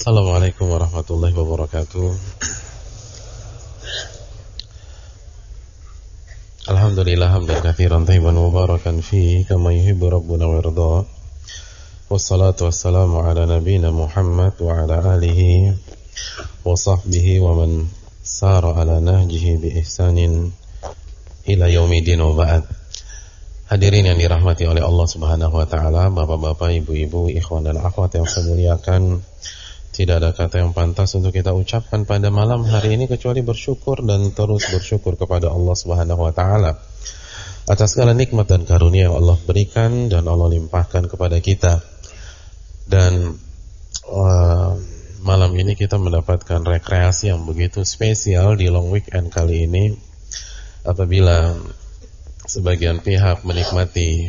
Assalamualaikum warahmatullahi wabarakatuh. Alhamdulillah hamdan katsiran thayyiban mubarakan fihi kama yuhibbu rabbuna wa yarda. Wassalatu wassalamu ala nabiyyina Muhammad wa ala alihi wa sahbihi wa man sara ala nahjihi bi ihsanin ila yaumidin wa ba'd. Hadirin yang dirahmati oleh Allah Subhanahu wa taala, bapak-bapak, ibu-ibu, ikhwan dan akhwat yang saya muliakan. Tidak ada kata yang pantas untuk kita ucapkan pada malam hari ini kecuali bersyukur dan terus bersyukur kepada Allah Subhanahu wa taala atas segala nikmat dan karunia yang Allah berikan dan Allah limpahkan kepada kita. Dan malam ini kita mendapatkan rekreasi yang begitu spesial di long weekend kali ini, apabila sebagian pihak menikmati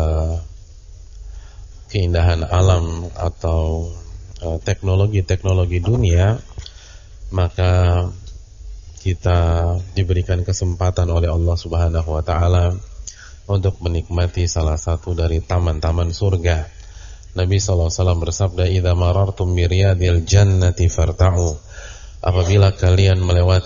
keindahan alam atau teknologi-teknologi dunia, maka kita diberikan kesempatan oleh Allah Subhanahu wa taala untuk menikmati salah satu dari taman-taman surga. Nabi sallallahu alaihi wasallam bersabda, "Idza marartum bi riyadil jannati farta'u." Apabila kalian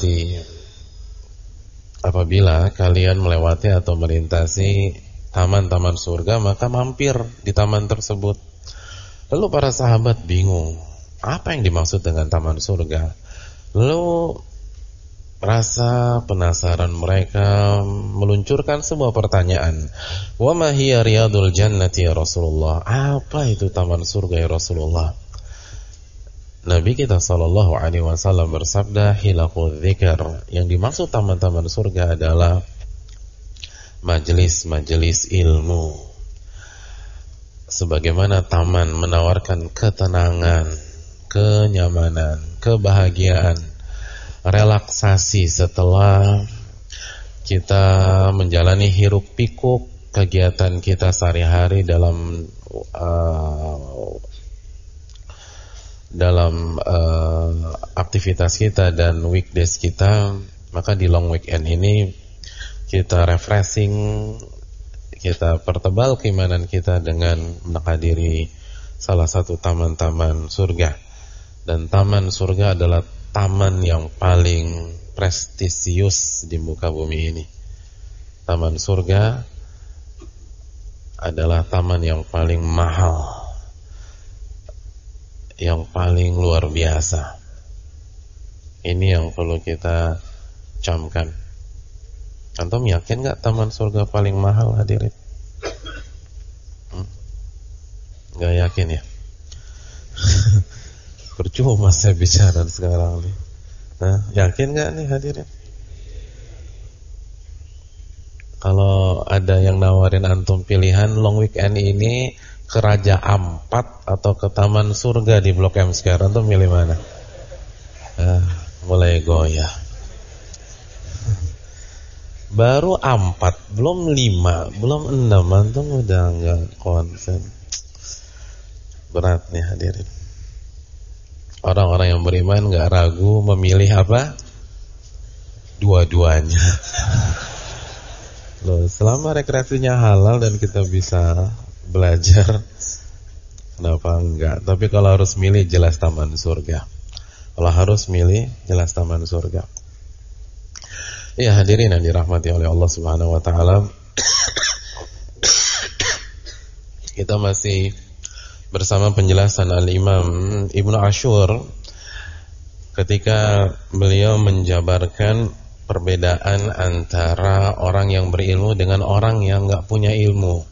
melewati atau melintasi taman-taman surga, maka mampir di taman tersebut. Lalu para sahabat bingung, apa yang dimaksud dengan taman surga? Lalu rasa penasaran mereka meluncurkan sebuah pertanyaan. Wa ma hiya riyadul jannati ya Rasulullah? Apa itu taman surga ya Rasulullah? Nabi kita sallallahu alaihi wasallam bersabda, hilaqul dzikr. Yang dimaksud taman-taman surga adalah majelis-majelis ilmu. Sebagaimana taman menawarkan ketenangan, kenyamanan, kebahagiaan, relaksasi setelah kita menjalani hiruk pikuk kegiatan kita sehari-hari dalam aktivitas kita dan weekdays kita, maka di long weekend ini kita refreshing, kita pertebal keimanan kita dengan menghadiri salah satu taman-taman surga. Dan taman surga adalah taman yang paling prestisius di muka bumi ini. Taman surga adalah taman yang paling mahal, yang paling luar biasa. Ini yang perlu kita camkan. Antum yakin gak taman surga paling mahal, hadirin? Gak yakin ya? Percuma saya bicara sekarang nih. Nah, yakin gak nih hadirin? Kalau ada yang nawarin antum pilihan long weekend ini ke Raja Ampat atau ke Taman Surga di Blok M sekarang, antum milih mana? Mulai goyah. Baru 4, belum 5, belum 6, antum udah enggak konsen. Berat nih hadirin. Orang-orang yang beriman enggak ragu memilih apa? Dua-duanya. Loh, selama rekreasinya halal dan kita bisa belajar, kenapa enggak? Tapi kalau harus milih, jelas taman surga. Kalau harus milih, jelas taman surga. Ya hadirin yang dirahmati oleh Allah Subhanahu wa taala. Kita masih bersama penjelasan Al-Imam Ibnu Ashur ketika beliau menjabarkan perbedaan antara orang yang berilmu dengan orang yang enggak punya ilmu.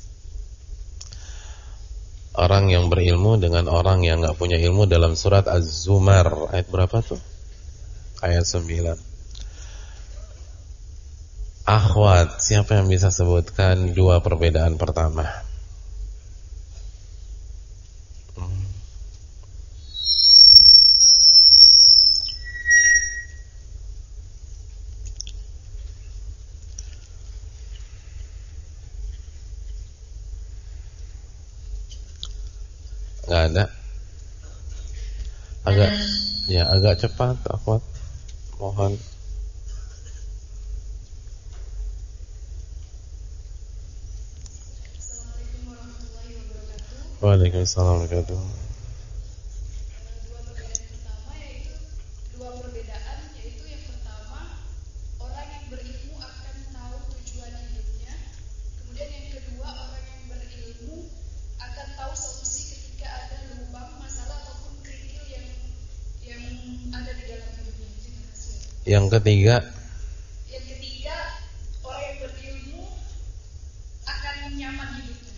Orang yang berilmu dengan orang yang enggak punya ilmu dalam surat Az-Zumar ayat berapa tuh? Ayat 9. Akhwat, siapa yang bisa sebutkan dua perbedaan pertama? Gak ada. Agak cepat, akhwat. Mohon. Waalaikumsalam warahmatullahi wabarakatuh. Yang ketiga, orang yang berilmu akan nyaman hidupnya,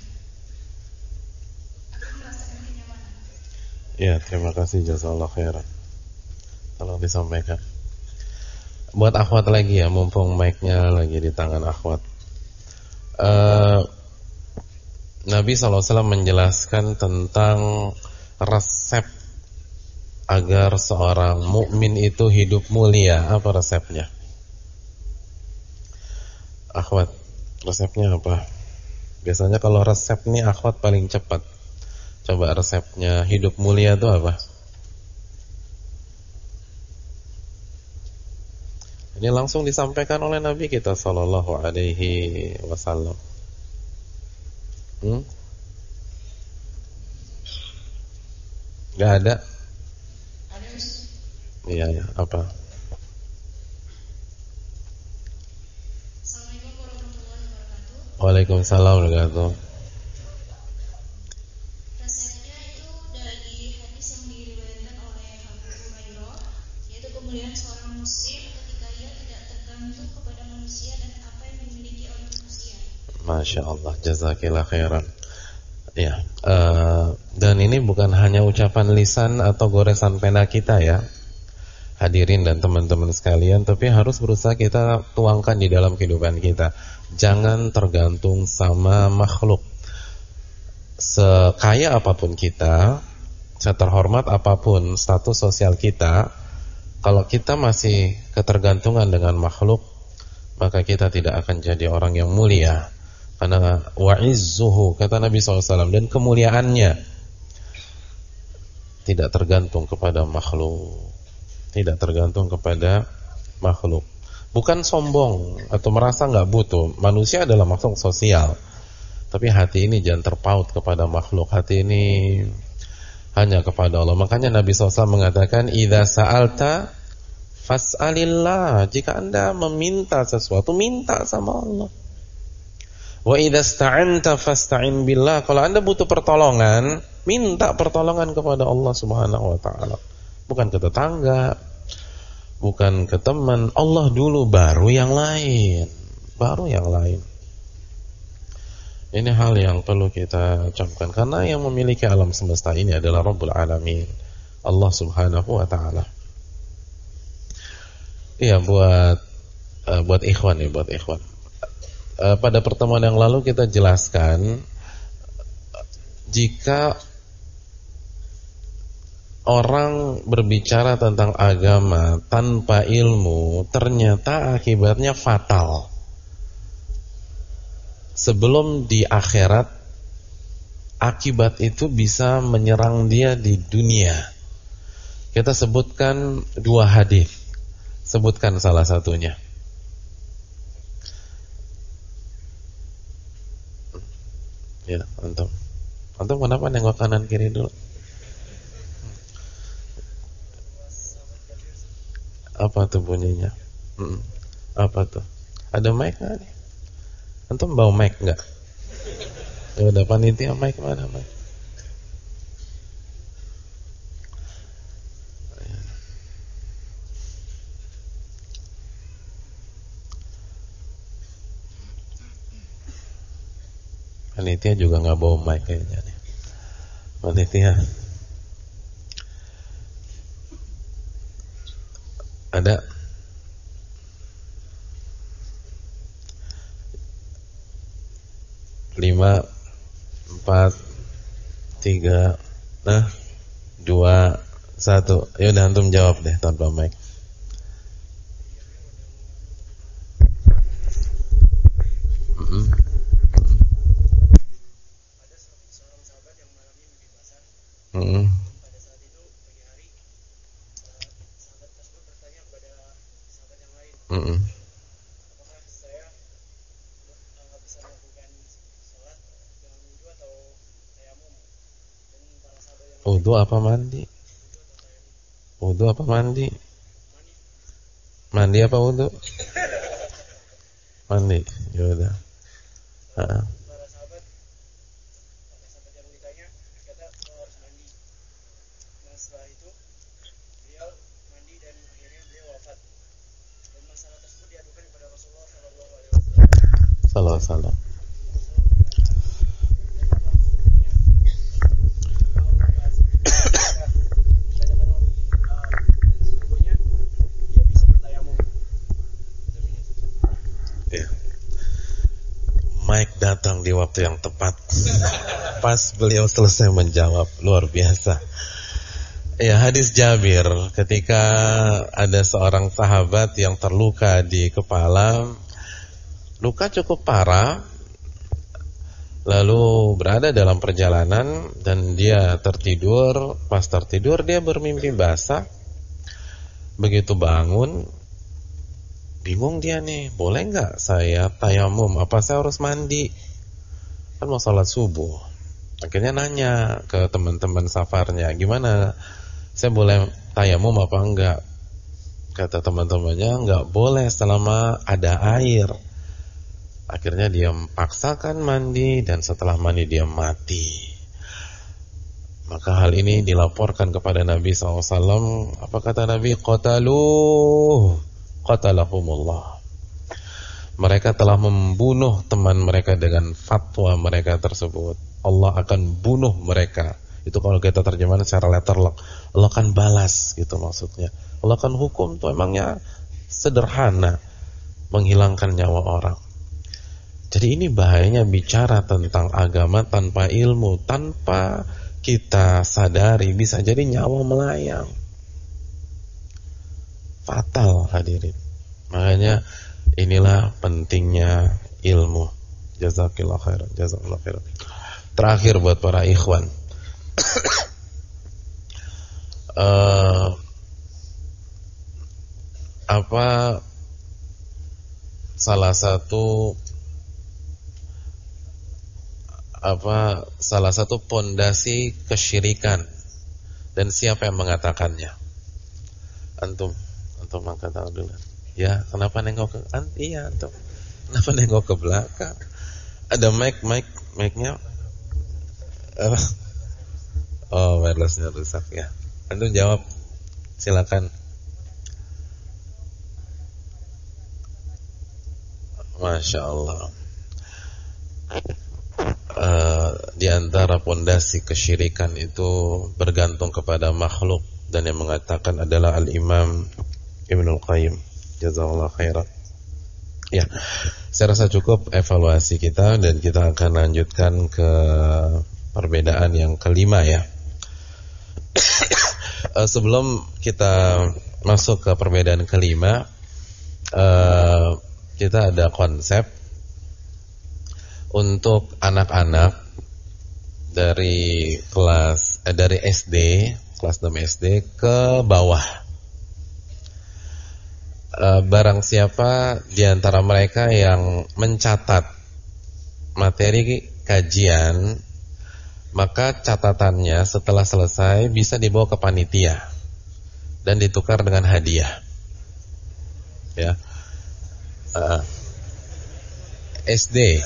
akan merasakan kenyamanan. ya terima kasih, jazakallahu khairan. Tolong disampaikan. Buat akhwat lagi ya, mumpung mic-nya lagi di tangan akhwat. Nabi SAW menjelaskan tentang resep agar seorang mukmin itu hidup mulia. Apa resepnya? Akhwat, resepnya apa? Biasanya kalau resep nih akhwat paling cepat. Coba resepnya hidup mulia itu apa? Ini langsung disampaikan oleh Nabi kita sallallahu alaihi wasallam. Gak ada? Iya, apa? Assalamualaikum warahmatullahi wabarakatuh. Waalaikumsalam warahmatullahi wabarakatuh. Resepnya itu dari hadis yang diriwayatkan oleh Abu Hurairah, yaitu kemuliaan seorang muslim ketika ia tidak tergantung kepada manusia dan apa yang dimiliki oleh manusia. Masya Allah, jazakillah khairan. Ya, dan ini bukan hanya ucapan lisan atau goresan pena kita ya, hadirin dan teman-teman sekalian, tapi harus berusaha kita tuangkan di dalam kehidupan kita. Jangan tergantung sama makhluk. Sekaya apapun kita, seterhormat apapun status sosial kita, kalau kita masih ketergantungan dengan makhluk, maka kita tidak akan jadi orang yang mulia. Karena wa'izzuhu, kata Nabi SAW, dan kemuliaannya tidak tergantung kepada makhluk. Tidak tergantung kepada makhluk. Bukan sombong atau merasa gak butuh. Manusia adalah makhluk sosial. Tapi hati ini jangan terpaut kepada makhluk. Hati ini hanya kepada Allah. Makanya Nabi SAW mengatakan, idza sa'alta fas'alillah. Jika Anda meminta sesuatu, minta sama Allah. Wa idza sta'anta fasta'in billah. Kalau Anda butuh pertolongan, minta pertolongan kepada Allah Subhanahu wa taala. Bukan ke tetangga, bukan ke teman. Allah dulu, baru yang lain. Baru yang lain. Ini hal yang perlu kita camkan, karena yang memiliki alam semesta ini adalah Rabbul Alamin, Allah Subhanahu wa taala. Iya, buat ikhwan nih, buat ikhwan. Pada pertemuan yang lalu kita jelaskan, jika orang berbicara tentang agama tanpa ilmu, ternyata akibatnya fatal. Sebelum di akhirat, akibat itu bisa menyerang dia di dunia. Kita sebutkan 2 hadis. Sebutkan salah satunya. Ya, antum. Antum kenapa nengok kanan kiri dulu? Apa tuh bunyinya? Apa tuh? Ada mic nggak nih? Antum bawa mic nggak? Ya udah, panitia mic mana mic? Panitia juga nggak bawa mic kayaknya nih. Panitia ada? 5, 4, 3, 2, 1. Ya udah, antum jawab deh tanpa mic. Pada saat itu pagi hari, sahabat tersebut bertanya kepada sahabat yang lain, apakah saya bisa melakukan sholat dengan wudhu atau tayamum? Dan para sahabat yang lain, Wudhu apa mandi? Wudhu apa mandi? Mandi apa wudhu? Mandi. Ya udah. para sahabat yang ditanya berkata, harus mandi. Nah setelah itu beliau mandi dan akhirnya beliau wafat. wasallam. Mike datang di waktu yang tepat. Pas beliau selesai menjawab, luar biasa. Ya, hadis Jabir ketika ada seorang sahabat yang terluka di kepala, luka cukup parah, lalu berada dalam perjalanan dan dia tertidur. Pas tertidur dia bermimpi basah. Begitu bangun, bingung dia nih, boleh nggak saya tayamum? Apa saya harus mandi? Kan mau sholat subuh. Akhirnya nanya ke teman-teman safarnya, gimana? Saya boleh tayamum apa enggak? Kata teman-temannya, enggak boleh selama ada air. Akhirnya dia paksakan mandi dan setelah mandi dia mati. Maka hal ini dilaporkan kepada Nabi SAW. Apa kata Nabi? Qatalahumullah. Mereka telah membunuh teman mereka dengan fatwa mereka tersebut. Allah akan bunuh mereka. Itu kalau kita terjemahan secara letterlock, Allah akan balas, gitu maksudnya. Allah akan hukum, tuh emangnya sederhana menghilangkan nyawa orang. Jadi ini bahayanya bicara tentang agama tanpa ilmu, tanpa kita sadari bisa jadi nyawa melayang. Fatal hadirin. Makanya inilah pentingnya ilmu. Jazakallahu khairan, jazakallahu khairan. Terakhir buat para ikhwan. Apa salah satu pondasi kesyirikan dan siapa yang mengatakannya? Antum angkat tangan dulu. Ya, kenapa nengok ke iya antum? Kenapa nengok ke belakang? Ada mic-nya. Oh, wirelessnya rusak ya. Antum jawab, silakan. Masya Allah. Di antara pondasi kesyirikan itu bergantung kepada makhluk, dan yang mengatakan adalah Al-Imam Ibnul Qayyim. Jazakallahu khairan. Ya, saya rasa cukup evaluasi kita dan kita akan lanjutkan ke perbedaan yang kelima ya. Sebelum kita masuk ke perbedaan kelima, kita ada konsep untuk anak-anak dari SD, kelas 6 SD ke bawah. Barang siapa di antara mereka yang mencatat materi kajian, maka catatannya setelah selesai bisa dibawa ke panitia dan ditukar dengan hadiah. Ya. SD.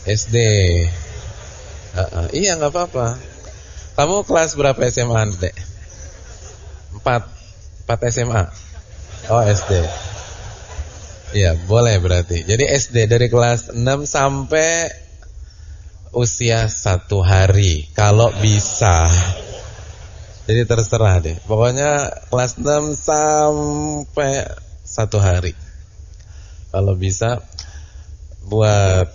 Iya, nggak apa-apa. Kamu kelas berapa SMA, Dek? 4 SMA. Oh, SD. Iya, boleh berarti. Jadi SD dari kelas 6 sampai usia 1 hari, kalau bisa. Jadi terserah deh. Pokoknya kelas 6 sampai 1 hari. Kalau bisa buat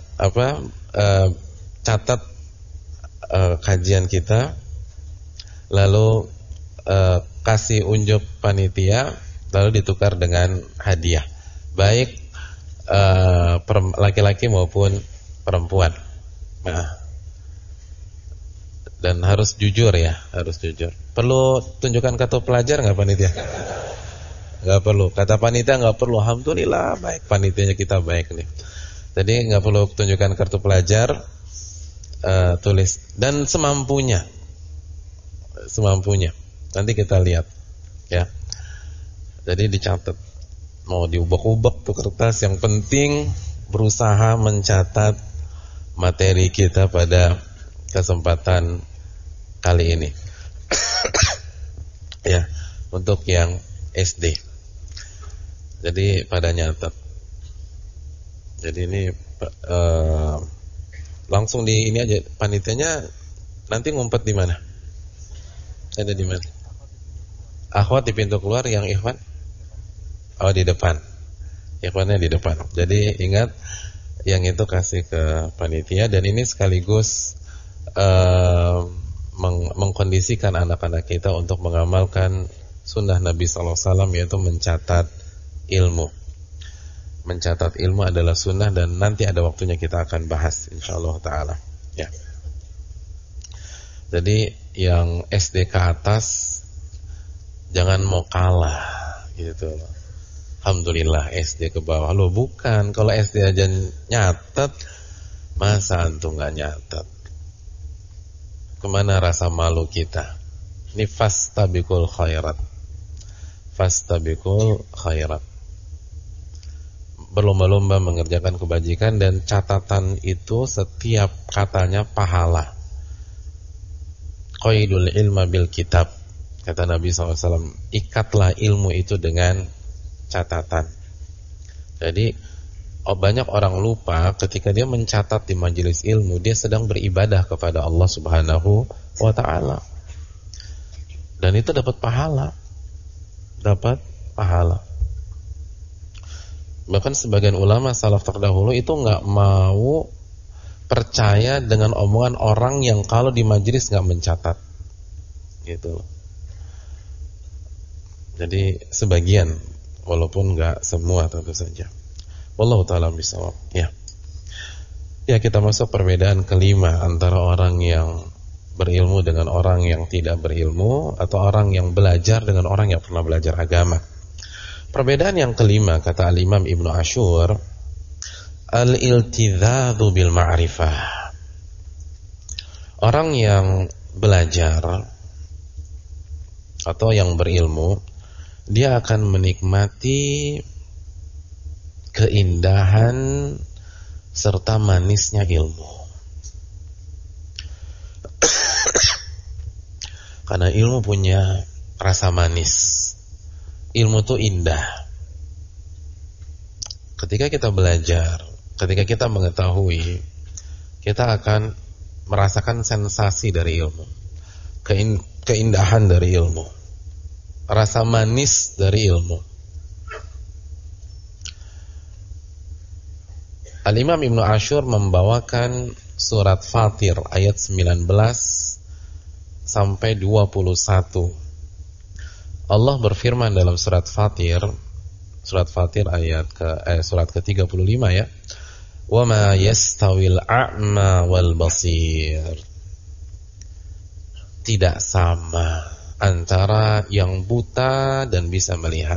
catat kajian kita, lalu kasih unjuk panitia, lalu ditukar dengan hadiah, baik laki-laki maupun perempuan. Nah, dan harus jujur ya, harus jujur. Perlu tunjukkan kartu pelajar nggak panitia? Nggak perlu. Kata panitia nggak perlu. Alhamdulillah baik, panitianya kita baik nih. Jadi nggak perlu tunjukkan kartu pelajar, tulis dan semampunya. Nanti kita lihat ya. Jadi dicatat. Mau diubek-ubek tuh kertas, yang penting berusaha mencatat materi kita pada kesempatan kali ini. Ya, untuk yang SD. Jadi pada nyatat. Jadi ini langsung di ini aja, panitianya nanti ngumpet di mana? Ada di mana? Akhwat di pintu keluar, yang ikhwan? Oh, di depan. Ikhwannya di depan. Jadi ingat, yang itu kasih ke panitia. Dan ini sekaligus mengkondisikan anak-anak kita untuk mengamalkan sunnah Nabi SAW, yaitu mencatat ilmu. Mencatat ilmu adalah sunnah, dan nanti ada waktunya kita akan bahas insyaallah ta'ala ya. Jadi yang SD ke atas jangan mau kalah gitu. Alhamdulillah SD ke bawah. Loh bukan, kalau SD aja nyatet, masa antum gak nyatet? Kemana rasa malu kita? Ini fastabiqul khairat. Fastabiqul khairat. Berlomba-lomba mengerjakan kebajikan, dan catatan itu setiap katanya pahala. Qaidul ilma bil kitab, kata Nabi SAW, ikatlah ilmu itu dengan catatan. Jadi banyak orang lupa ketika dia mencatat di majelis ilmu, dia sedang beribadah kepada Allah Subhanahu wa ta'ala, dan itu dapat pahala. Dapat pahala. Bahkan sebagian ulama salaf terdahulu itu nggak mau percaya dengan omongan orang yang kalau di majelis nggak mencatat, gitu. Jadi sebagian, walaupun nggak semua tentu saja. Wallahu ta'ala bishawab. Ya, kita masuk perbedaan kelima antara orang yang berilmu dengan orang yang tidak berilmu, atau orang yang belajar dengan orang yang pernah belajar agama. Perbedaan yang kelima, kata Al-Imam Ibnu Ashur, al-iltidhadhu bil ma'rifah. Orang yang belajar atau yang berilmu, dia akan menikmati keindahan serta manisnya ilmu. Karena ilmu punya rasa manis. Ilmu itu indah. Ketika kita belajar, ketika kita mengetahui, kita akan merasakan sensasi dari ilmu, keindahan dari ilmu, rasa manis dari ilmu. Al-Imam Ibnu Ashur membawakan surat Fatir ayat 19 sampai 21. Allah berfirman dalam surat Fatir ayat surat ke-35 ya. Wa ma yastawil a'ma wal basir. Tidak sama antara yang buta dan bisa melihat.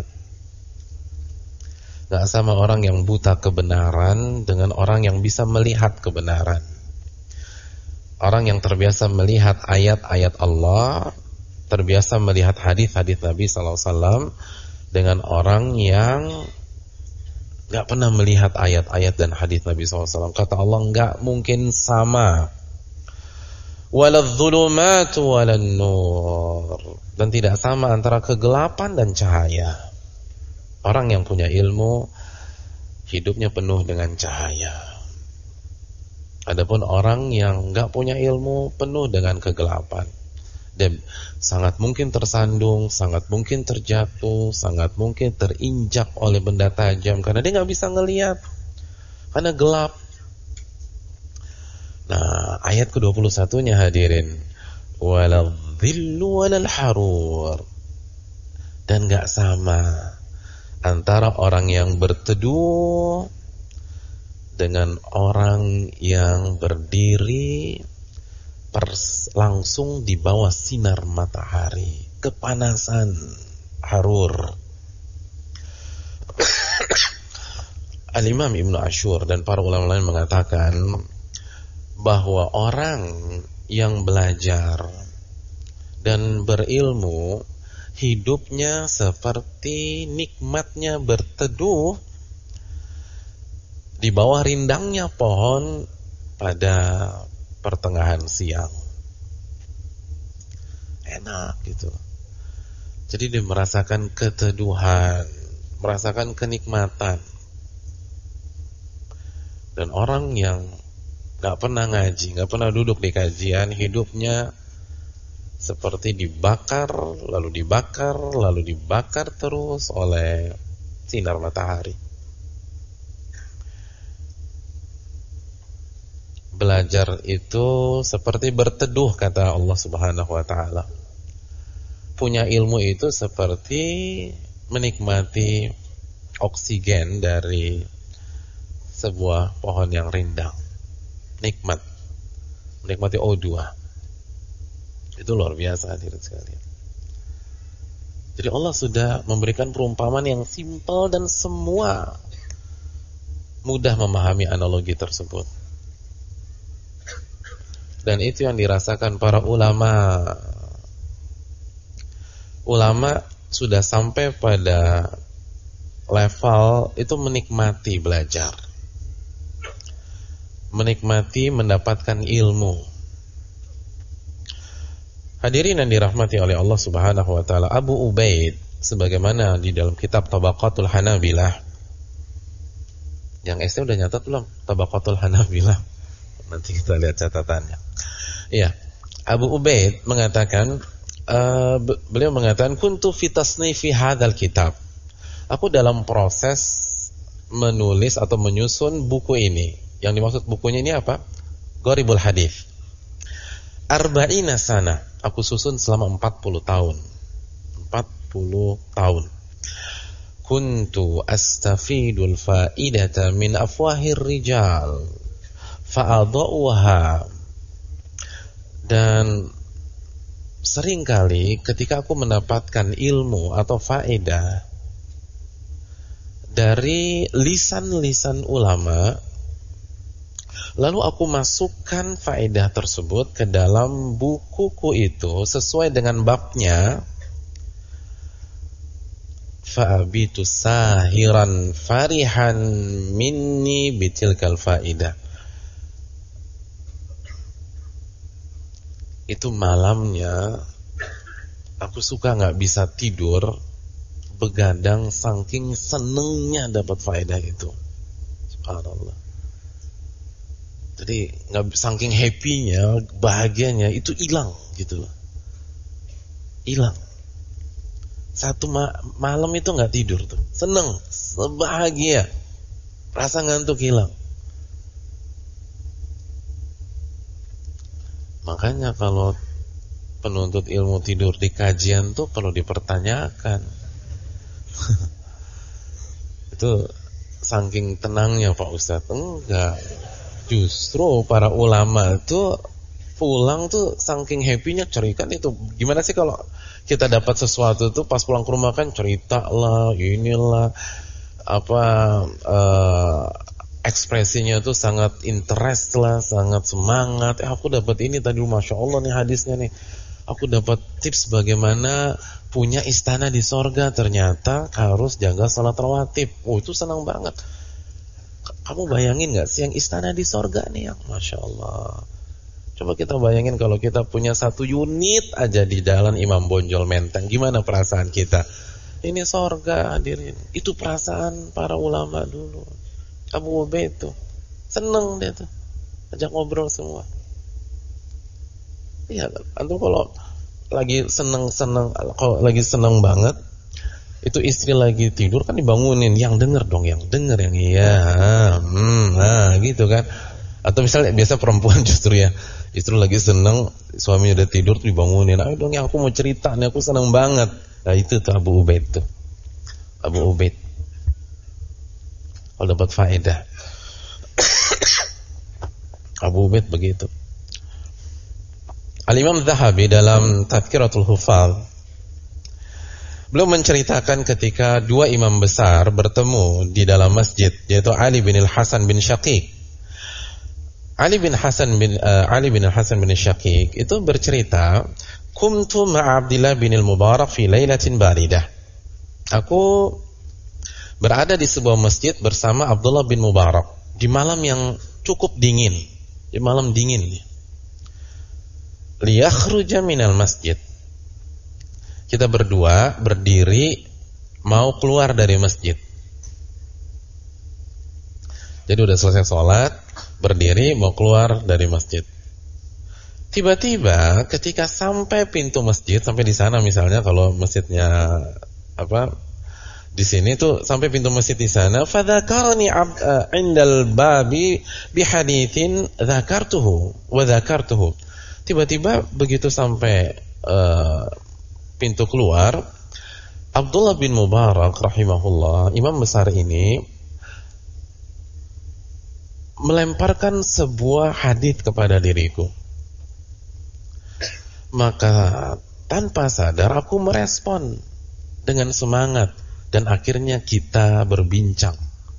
Enggak sama orang yang buta kebenaran dengan orang yang bisa melihat kebenaran. Orang yang terbiasa melihat ayat-ayat Allah, terbiasa melihat hadis-hadis Nabi SAW, dengan orang yang gak pernah melihat ayat-ayat dan hadis Nabi SAW. Kata Allah, gak mungkin sama. Waladh-dhulumatu walan-nur. Dan tidak sama antara kegelapan dan cahaya. Orang yang punya ilmu, hidupnya penuh dengan cahaya. Adapun orang yang gak punya ilmu, penuh dengan kegelapan. Dan sangat mungkin tersandung, sangat mungkin terjatuh, sangat mungkin terinjak oleh benda tajam, karena dia gak bisa ngelihat, karena gelap. Nah, ayat ke-21-nya hadirin, waladh-dhillu walal-harur. Dan gak sama antara orang yang berteduh dengan orang yang berdiri langsung di bawah sinar matahari, kepanasan, harur. Al-Imam Ibnu Ashur dan para ulama lain mengatakan bahwa orang yang belajar dan berilmu, hidupnya seperti nikmatnya berteduh di bawah rindangnya pohon pada pertengahan siang. Enak gitu. Jadi dia merasakan keteduhan, merasakan kenikmatan. Dan orang yang gak pernah ngaji, gak pernah duduk di kajian, hidupnya seperti dibakar, lalu dibakar terus oleh sinar matahari. Belajar itu seperti berteduh, kata Allah Subhanahu wa ta'ala. Punya ilmu itu seperti menikmati oksigen dari sebuah pohon yang rindang. Nikmat. Menikmati O2. Itu luar biasa, hadirin sekalian. Jadi Allah sudah memberikan perumpamaan yang simpel dan semua mudah memahami analogi tersebut. Dan itu yang dirasakan para ulama. Ulama sudah sampai pada level itu menikmati belajar, menikmati mendapatkan ilmu. Hadirin yang dirahmati oleh Allah Subhanahu wa ta'ala, Abu Ubaid, sebagaimana di dalam kitab Tabaqatul Hanabilah. Yang SD udah nyatat belum? Tabaqatul Hanabilah. Nanti kita lihat catatannya. Iya, Abu Ubaid mengatakan, beliau mengatakan, kuntu fi tasnifi hadzal kitab. Aku dalam proses menulis atau menyusun buku ini. Yang dimaksud bukunya ini apa? Gharibul Hadits. Arba'ina sana. Aku susun selama 40 tahun. 40 tahun. Kuntu astafidul faidata min afwahir rijal fa'adha'uha. Dan seringkali ketika aku mendapatkan ilmu atau faedah dari lisan-lisan ulama, lalu aku masukkan faedah tersebut ke dalam bukuku itu sesuai dengan babnya. Fa'abitu sahiran farihan minni bitilkal faedah. Itu malamnya aku suka gak bisa tidur, begadang saking senengnya dapat faedah itu. Subhanallah. Jadi saking happy-nya, bahagianya itu hilang gitu loh. Hilang. Satu malam itu gak tidur tuh. Seneng, bahagia. Rasa ngantuk hilang. Makanya kalau penuntut ilmu tidur di kajian tuh perlu dipertanyakan. Itu saking tenangnya Pak Ustadz. Enggak. Justru para ulama itu pulang tuh saking happy-nya cerita itu. Gimana sih kalau kita dapat sesuatu tuh pas pulang ke rumah kan cerita lah, inilah ekspresinya tuh sangat interest lah, sangat semangat. Aku dapat ini tadi, Masya Allah nih hadisnya nih. Aku dapat tips bagaimana punya istana di sorga. Ternyata harus jaga salat rawatib. Oh, itu senang banget. Kamu bayangin gak sih yang istana di sorga nih yang Masya Allah. Coba kita bayangin kalau kita punya 1 unit aja di Jalan Imam Bonjol Menteng. Gimana perasaan kita? Ini sorga, hadirin. Itu perasaan para ulama dulu. Abu Ubaid tuh seneng dia tuh, ajak ngobrol semua. Iya, antum kalau lagi seneng banget, itu istri lagi tidur kan dibangunin, yang denger dong, yang iya, gitu kan. Atau misalnya biasa perempuan justru ya, istri lagi seneng, suaminya udah tidur tuh dibangunin, ayo dong, aku mau cerita nih, aku seneng banget. Nah itu tuh Abu Ubaid tuh, Abu Ubaid. Kalau dapat faedah, Abu Ubaid begitu. Al-Imam Zahabi dalam Tadhkiratul Hufadz, beliau menceritakan ketika 2 imam besar bertemu di dalam masjid, yaitu Ali bin Al-Hasan bin Syaqiq. Ali bin Hasan bin Syaqiq itu bercerita, "Kuntu ma'a Abdullah bin Al-Mubarak fi lailatin baridah." Aku berada di sebuah masjid bersama Abdullah bin Mubarak di malam yang cukup dingin, di malam dingin. Liyakhruja minal masjid. Kita berdua berdiri mau keluar dari masjid. Jadi udah selesai sholat, berdiri mau keluar dari masjid. Tiba-tiba ketika sampai pintu masjid, sampai di sana misalnya kalau masjidnya di sini tuh sampai pintu masjid di sana, fadzakarni 'indal babi bihaditsin dzakartuhu wa dzakartuhu. Tiba-tiba begitu sampai pintu keluar, Abdullah bin Mubarak rahimahullah, imam besar ini melemparkan sebuah hadits kepada diriku. Maka tanpa sadar aku merespon dengan semangat dan akhirnya kita berbincang.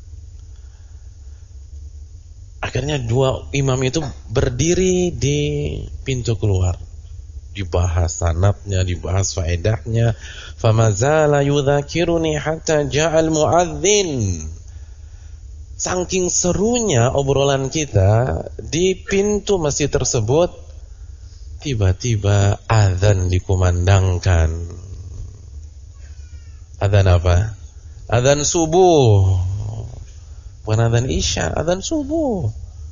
Akhirnya dua imam itu berdiri di pintu keluar. Dibahas sanadnya, dibahas faedahnya. Famazala yudzakiruni hatta ja'al muadzin. Saking serunya obrolan kita di pintu masjid tersebut, tiba-tiba azan dikumandangkan. Azan apa? Azan subuh. Bukan azan isya, azan subuh.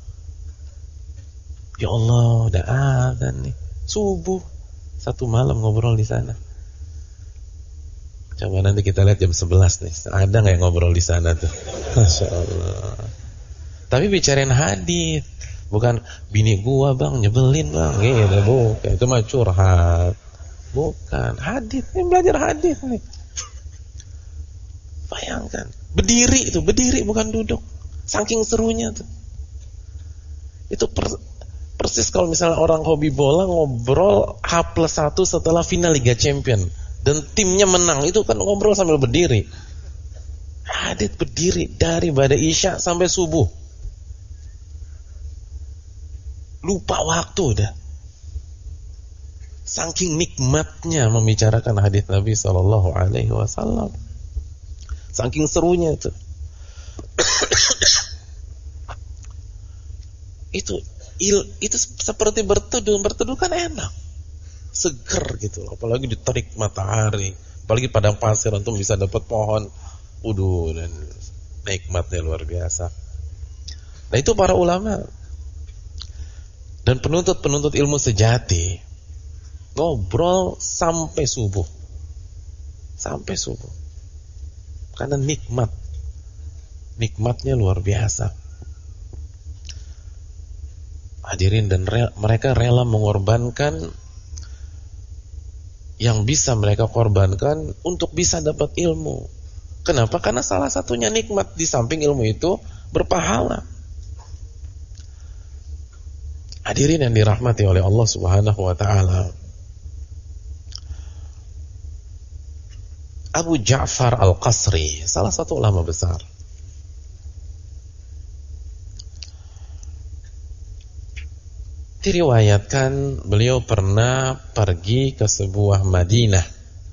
Ya Allah, udah azan nih. Subuh. Satu malam ngobrol di sana. Coba nanti kita lihat jam 11 nih. Ada nggak yang ngobrol di sana tuh? Masya Allah. Tapi bicarain hadits. Bukan bini gua bang, nyebelin bang, gitu, bukan. Itu mah curhat. Bukan, hadits. Ini belajar hadits nih. Bayangkan, berdiri bukan duduk. Saking serunya tuh. Itu persis kalau misalnya orang hobi bola ngobrol H+1 setelah final Liga Champion dan timnya menang, itu kan ngobrol sambil berdiri. Hadits berdiri dari badai isya sampai subuh. Lupa waktu dah. Saking nikmatnya membicarakan hadits Nabi sallallahu alaihi wasallam. Saking serunya itu. Itu seperti berteduh. Berteduh kan enak. Seger gitu. Apalagi diterik matahari. Apalagi padang pasir antum bisa dapat pohon. Dan nikmatnya luar biasa. Nah, itu para ulama dan penuntut ilmu sejati ngobrol sampai subuh. Sampai subuh. Karena nikmatnya luar biasa. Hadirin, dan mereka rela mengorbankan yang bisa mereka korbankan untuk bisa dapat ilmu. Kenapa? Karena salah satunya nikmat, di samping ilmu itu berpahala. Hadirin yang dirahmati oleh Allah Subhanahu wa taala. Abu Ja'far Al-Qasri, salah satu ulama besar. Diriwayatkan beliau pernah pergi ke sebuah Madinah.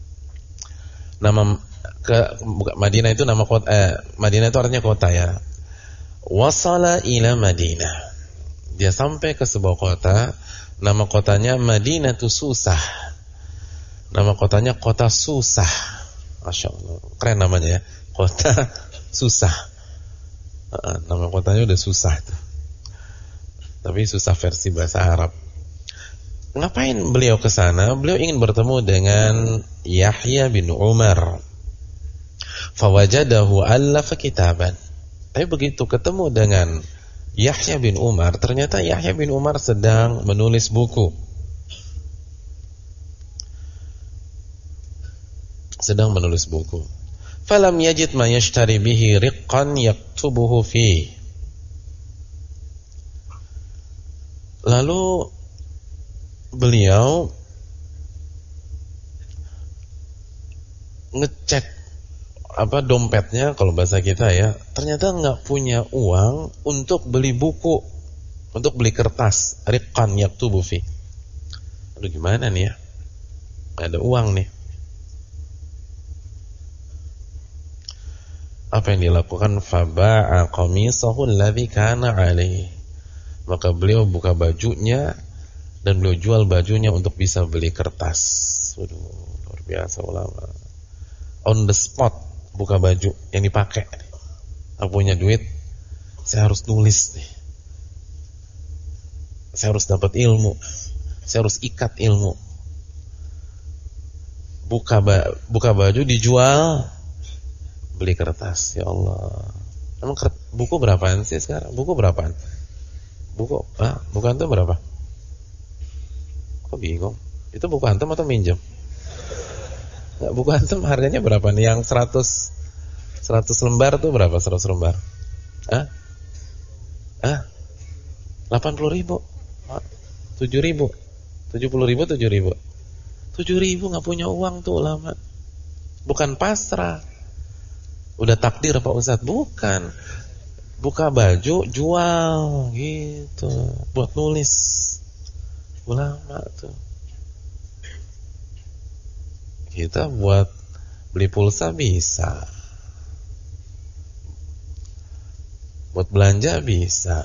Madinah itu nama kota. Madinah itu artinya kota ya. Wasala ila Madinah. Dia sampai ke sebuah kota, nama kotanya Madinatu Susah. Nama kotanya kota Susah. Masya Allah, keren namanya ya, kota Susah. Nama kotanya udah susah tuh. Tapi susah versi bahasa Arab. Ngapain beliau ke sana? Beliau ingin bertemu dengan Yahya bin Umar. Fawajadahu allafa kitaban. Tapi begitu ketemu dengan Yahya bin Umar, ternyata Yahya bin Umar sedang menulis buku. Falam yajid ma yashtari bihi riqqan yaktubuhu fi. Lalu beliau ngecek dompetnya, kalau bahasa kita ya, ternyata nggak punya uang untuk beli buku, untuk beli kertas riqqan yaktubu fi. Aduh, gimana nih ya, nggak ada uang nih. Apa yang dilakukan? Faba'a qamisahu alladhi kana alaihi. Maka beliau buka bajunya dan beliau jual bajunya untuk bisa beli kertas. Waduh, luar biasa ulama. On the spot buka baju yang dipakai. Aku punya duit saya harus nulis nih, saya harus dapat ilmu, saya harus ikat ilmu. Buka baju dijual, beli kertas. Ya Allah, emang buku berapaan sih sekarang? Buku berapaan? Buku antum berapa? Kok bingung? Itu buku antum atau minjem? Nggak, buku antum harganya berapa nih? Yang 100 lembar tuh berapa? 100 lembar? 80.000, 7.000, 70.000, 7.000. 7.000 nggak punya uang tuh ulama. Bukan pasrah. Udah takdir Pak Ustadz, bukan. Buka baju jual gitu, buat nulis. Ulama tuh. Kita buat beli pulsa bisa, buat belanja bisa,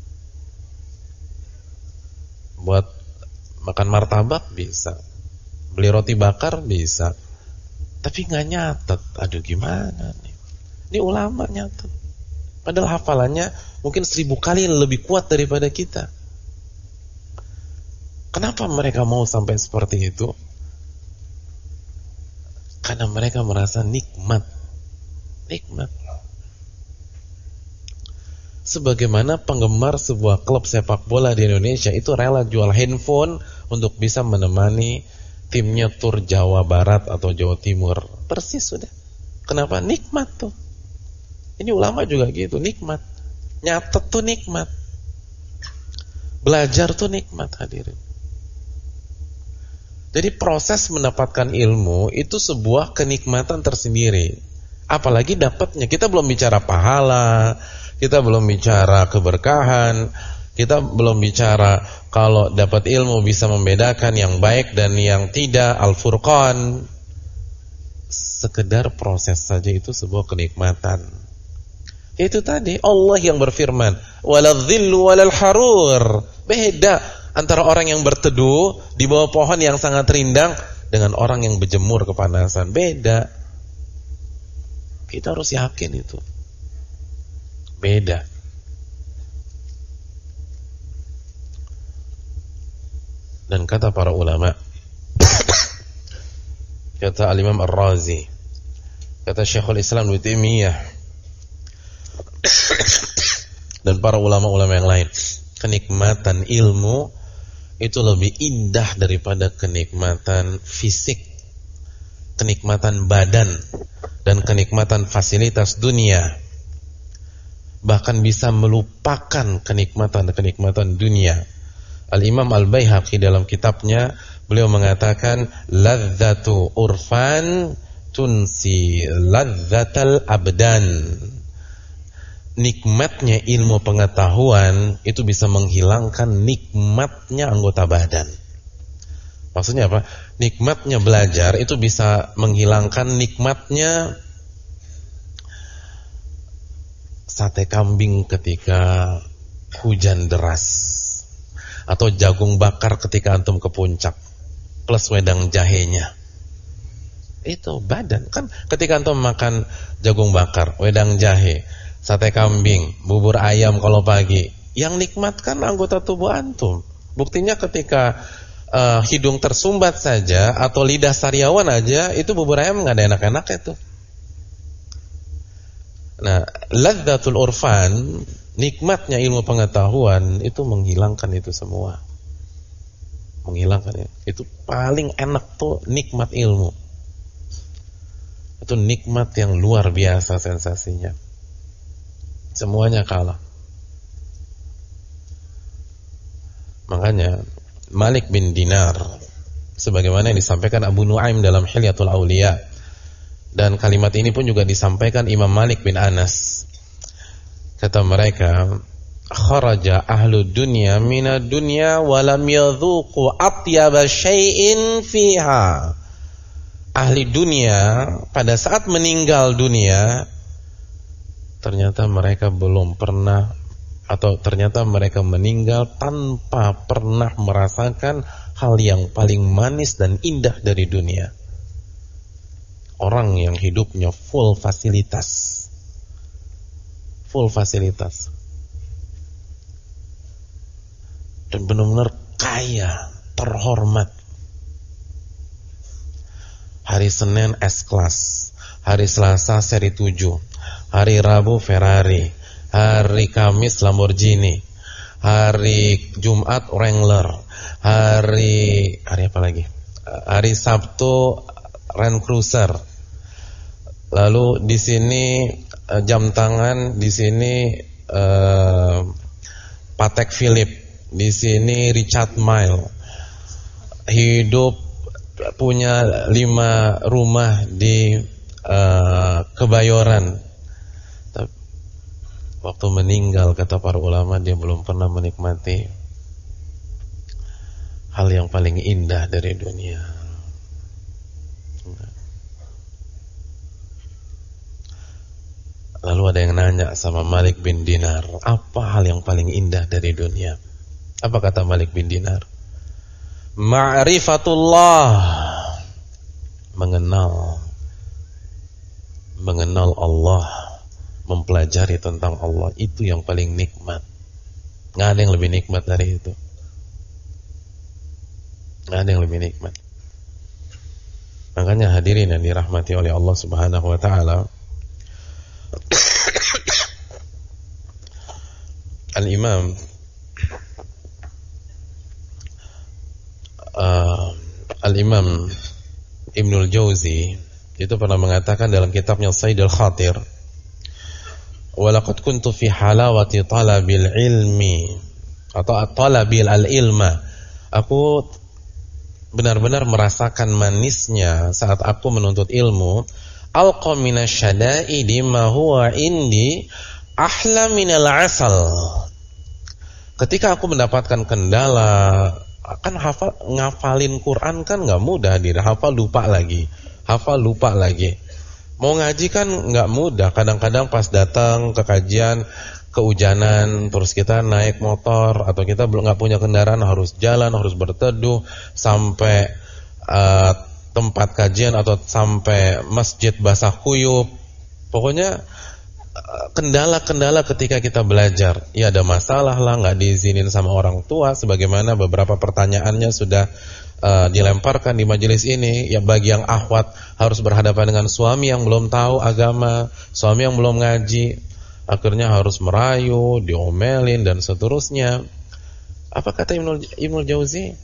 buat makan martabak bisa, beli roti bakar bisa. Tapi nggak nyatet. Aduh gimana nih? Ini ulama nyatet. Padahal hafalannya mungkin 1000 kali lebih kuat daripada kita. Kenapa mereka mau sampai seperti itu? Karena mereka merasa nikmat. Sebagaimana penggemar sebuah klub sepak bola di Indonesia itu rela jual handphone untuk bisa menemani timnya tur Jawa Barat atau Jawa Timur. Persis sudah. Kenapa? Nikmat tuh. Ini ulama juga gitu, nikmat. Nyatet tuh nikmat. Belajar tuh nikmat, hadirin. Jadi proses mendapatkan ilmu itu sebuah kenikmatan tersendiri. Apalagi dapatnya. Kita belum bicara pahala, kita belum bicara keberkahan, kita belum bicara kalau dapat ilmu bisa membedakan yang baik dan yang tidak, Al-Furqan. Sekedar proses saja itu sebuah kenikmatan. Itu tadi Allah yang berfirman, "Waladzillu walal harur." Beda antara orang yang berteduh di bawah pohon yang sangat rindang dengan orang yang berjemur kepanasan. Beda. Kita harus yakin itu. Beda. Dan kata para ulama, kata Al-Imam Ar-Razi, kata Syekhul Islam Ibnu Taimiyah, dan para ulama-ulama yang lain, kenikmatan ilmu itu lebih indah daripada kenikmatan fisik, kenikmatan badan, dan kenikmatan fasilitas dunia. Bahkan bisa melupakan kenikmatan dunia. Al-Imam Al-Baihaqi dalam kitabnya, beliau mengatakan, ladzatu urfan tunsi ladzatal abdan. Nikmatnya ilmu pengetahuan itu bisa menghilangkan nikmatnya anggota badan. Maksudnya apa? Nikmatnya belajar itu bisa menghilangkan nikmatnya sate kambing ketika hujan deras, atau jagung bakar ketika antum ke puncak plus wedang jahenya. Itu badan. Kan ketika antum makan jagung bakar, wedang jahe, sate kambing, bubur ayam kalau pagi, yang nikmat kan anggota tubuh antum. Buktinya ketika hidung tersumbat saja atau lidah sariawan aja, itu bubur ayam nggak ada enak-enaknya tuh. Nah, ladzatul urfan, nikmatnya ilmu pengetahuan itu menghilangkan itu semua. Menghilangkan itu paling enak tuh nikmat ilmu. Itu nikmat yang luar biasa sensasinya. Semuanya kalah. Makanya Malik bin Dinar, sebagaimana yang disampaikan Abu Nuaim dalam Hilyatul Auliya, dan kalimat ini pun juga disampaikan Imam Malik bin Anas. Kata mereka, kharaja ahlu dunya minad dunya wa lam yadhuqu atyaba syai'in fiha. Ahli dunia pada saat meninggal dunia, ternyata mereka belum pernah, atau ternyata mereka meninggal tanpa pernah merasakan hal yang paling manis dan indah dari dunia. Orang yang hidupnya full fasilitas. terhormat. Hari Senin S-Class, hari Selasa seri 7, hari Rabu Ferrari, hari Kamis Lamborghini, hari Jumat Wrangler, hari apa lagi? Hari Sabtu Land Cruiser. Lalu di sini jam tangan, di sini Patek Philippe, di sini Richard Mille. Hidup punya 5 rumah di Kebayoran. Waktu meninggal, kata para ulama, dia belum pernah menikmati hal yang paling indah dari dunia. Lalu ada yang nanya sama Malik bin Dinar, apa hal yang paling indah dari dunia? Apa kata Malik bin Dinar? Ma'rifatullah, mengenal Allah, mempelajari tentang Allah, itu yang paling nikmat. Nggak ada yang lebih nikmat dari itu. Nggak ada yang lebih nikmat. Makanya hadirin yang dirahmati oleh Allah Subhanahu wa taala, Al-Imam Al-Imam Ibnul Jauzi itu pernah mengatakan dalam kitabnya Saidul Khatir, walaqad kuntu fi halawati talabil ilmi atau talabil al-ilma, aku benar-benar merasakan manisnya saat aku menuntut ilmu. Alqa minasyada'idi ma huwa indi ahla minal asal. Ketika aku mendapatkan kendala, kan ngafalin Quran kan nggak mudah, hafal lupa lagi. Mau ngaji kan nggak mudah. Kadang-kadang pas datang ke kajian kehujanan, terus kita naik motor atau kita belum nggak punya kendaraan, harus jalan, harus berteduh sampai tempat kajian atau sampai masjid basah kuyup. Pokoknya kendala-kendala ketika kita belajar. Ya ada masalah lah, nggak diizinin sama orang tua, sebagaimana beberapa pertanyaannya sudah dilemparkan di majelis ini. Ya bagi yang akhwat harus berhadapan dengan suami yang belum tahu agama, suami yang belum ngaji, akhirnya harus merayu, diomelin dan seterusnya. Apa kata Ibnul Jauzi?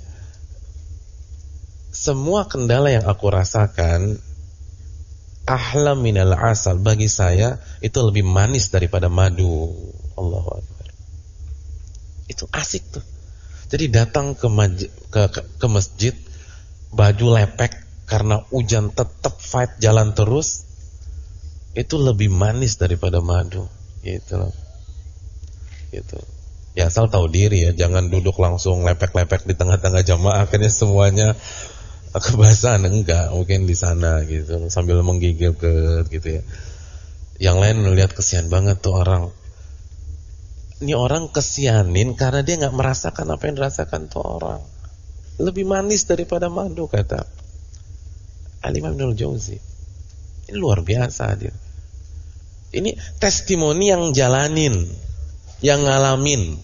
Semua kendala yang aku rasakan ahla minal asal, bagi saya itu lebih manis daripada madu. Allahu Akbar. Itu asik tuh. Jadi datang ke masjid baju lepek karena hujan, tetap fight jalan terus, itu lebih manis daripada madu. Gitu loh. Gitu. Ya asal tahu diri ya, jangan duduk langsung lepek-lepek di tengah-tengah jamaah, akhirnya semuanya kebasahan. Enggak, mungkin di sana gitu sambil menggigil gitu ya. Yang lain melihat kesian banget tuh orang. Ini orang kesianin karena dia nggak merasakan apa yang dirasakan tuh orang. Lebih manis daripada madu, kata Al-Imam Ibnul Jauzi. Ini luar biasa dia. Ini testimoni yang jalanin, yang ngalamin.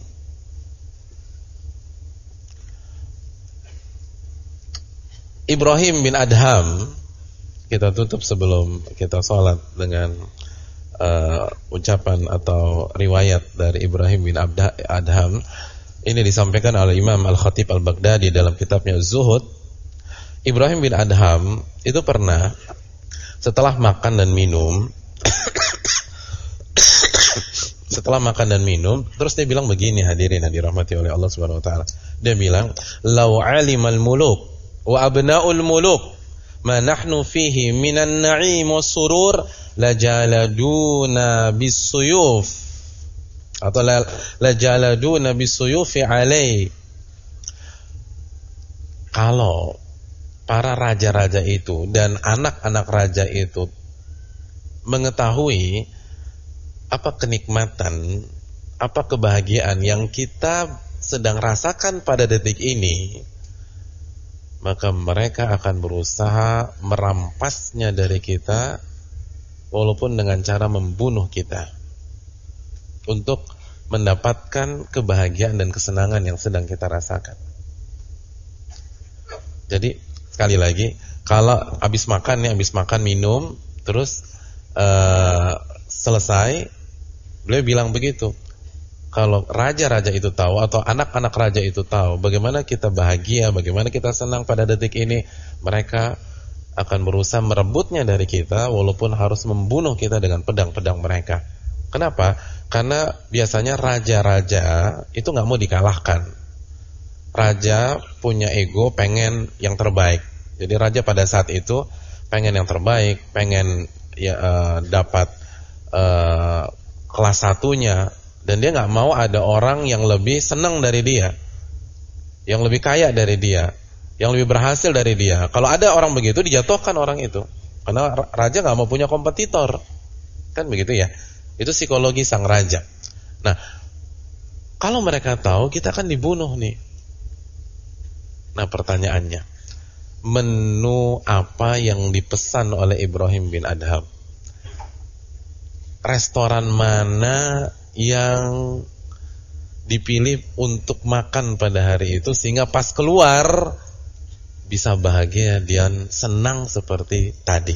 Ibrahim bin Adham, kita tutup sebelum kita sholat dengan ucapan atau riwayat dari Ibrahim bin Adham. Ini disampaikan oleh Imam Al-Khatib Al-Baghdadi dalam kitabnya Zuhud. Ibrahim bin Adham itu pernah setelah makan dan minum terus dia bilang begini, hadirin yang dirahmati oleh Allah Subhanahu wa taala. Dia bilang, "Lau 'alimal muluk wa abna'ul muluk ma nahnu fihi minan na'im was-surur lajaladuna bis-suyuf." Atau lajaladuna bis-suyufi 'alai. Kalau para raja-raja itu dan anak-anak raja itu mengetahui apa kenikmatan, apa kebahagiaan yang kita sedang rasakan pada detik ini, maka mereka akan berusaha merampasnya dari kita, walaupun dengan cara membunuh kita, untuk mendapatkan kebahagiaan dan kesenangan yang sedang kita rasakan. Jadi sekali lagi, kalau habis makan minum, terus selesai, beliau bilang begitu. Kalau raja-raja itu tahu atau anak-anak raja itu tahu bagaimana kita bahagia, bagaimana kita senang pada detik ini, mereka akan berusaha merebutnya dari kita walaupun harus membunuh kita dengan pedang-pedang mereka. Kenapa? Karena biasanya raja-raja itu nggak mau dikalahkan. Raja punya ego, pengen yang terbaik. Jadi raja pada saat itu pengen yang terbaik, pengen dapat kelas satunya, dan dia nggak mau ada orang yang lebih senang dari dia, yang lebih kaya dari dia, yang lebih berhasil dari dia. Kalau ada orang begitu, dijatuhkan orang itu, karena raja nggak mau punya kompetitor, kan begitu ya? Itu psikologi sang raja. Nah, kalau mereka tahu kita akan dibunuh nih. Nah, pertanyaannya, menu apa yang dipesan oleh Ibrahim bin Adham? Restoran mana yang dipilih untuk makan pada hari itu sehingga pas keluar bisa bahagia dan senang seperti tadi?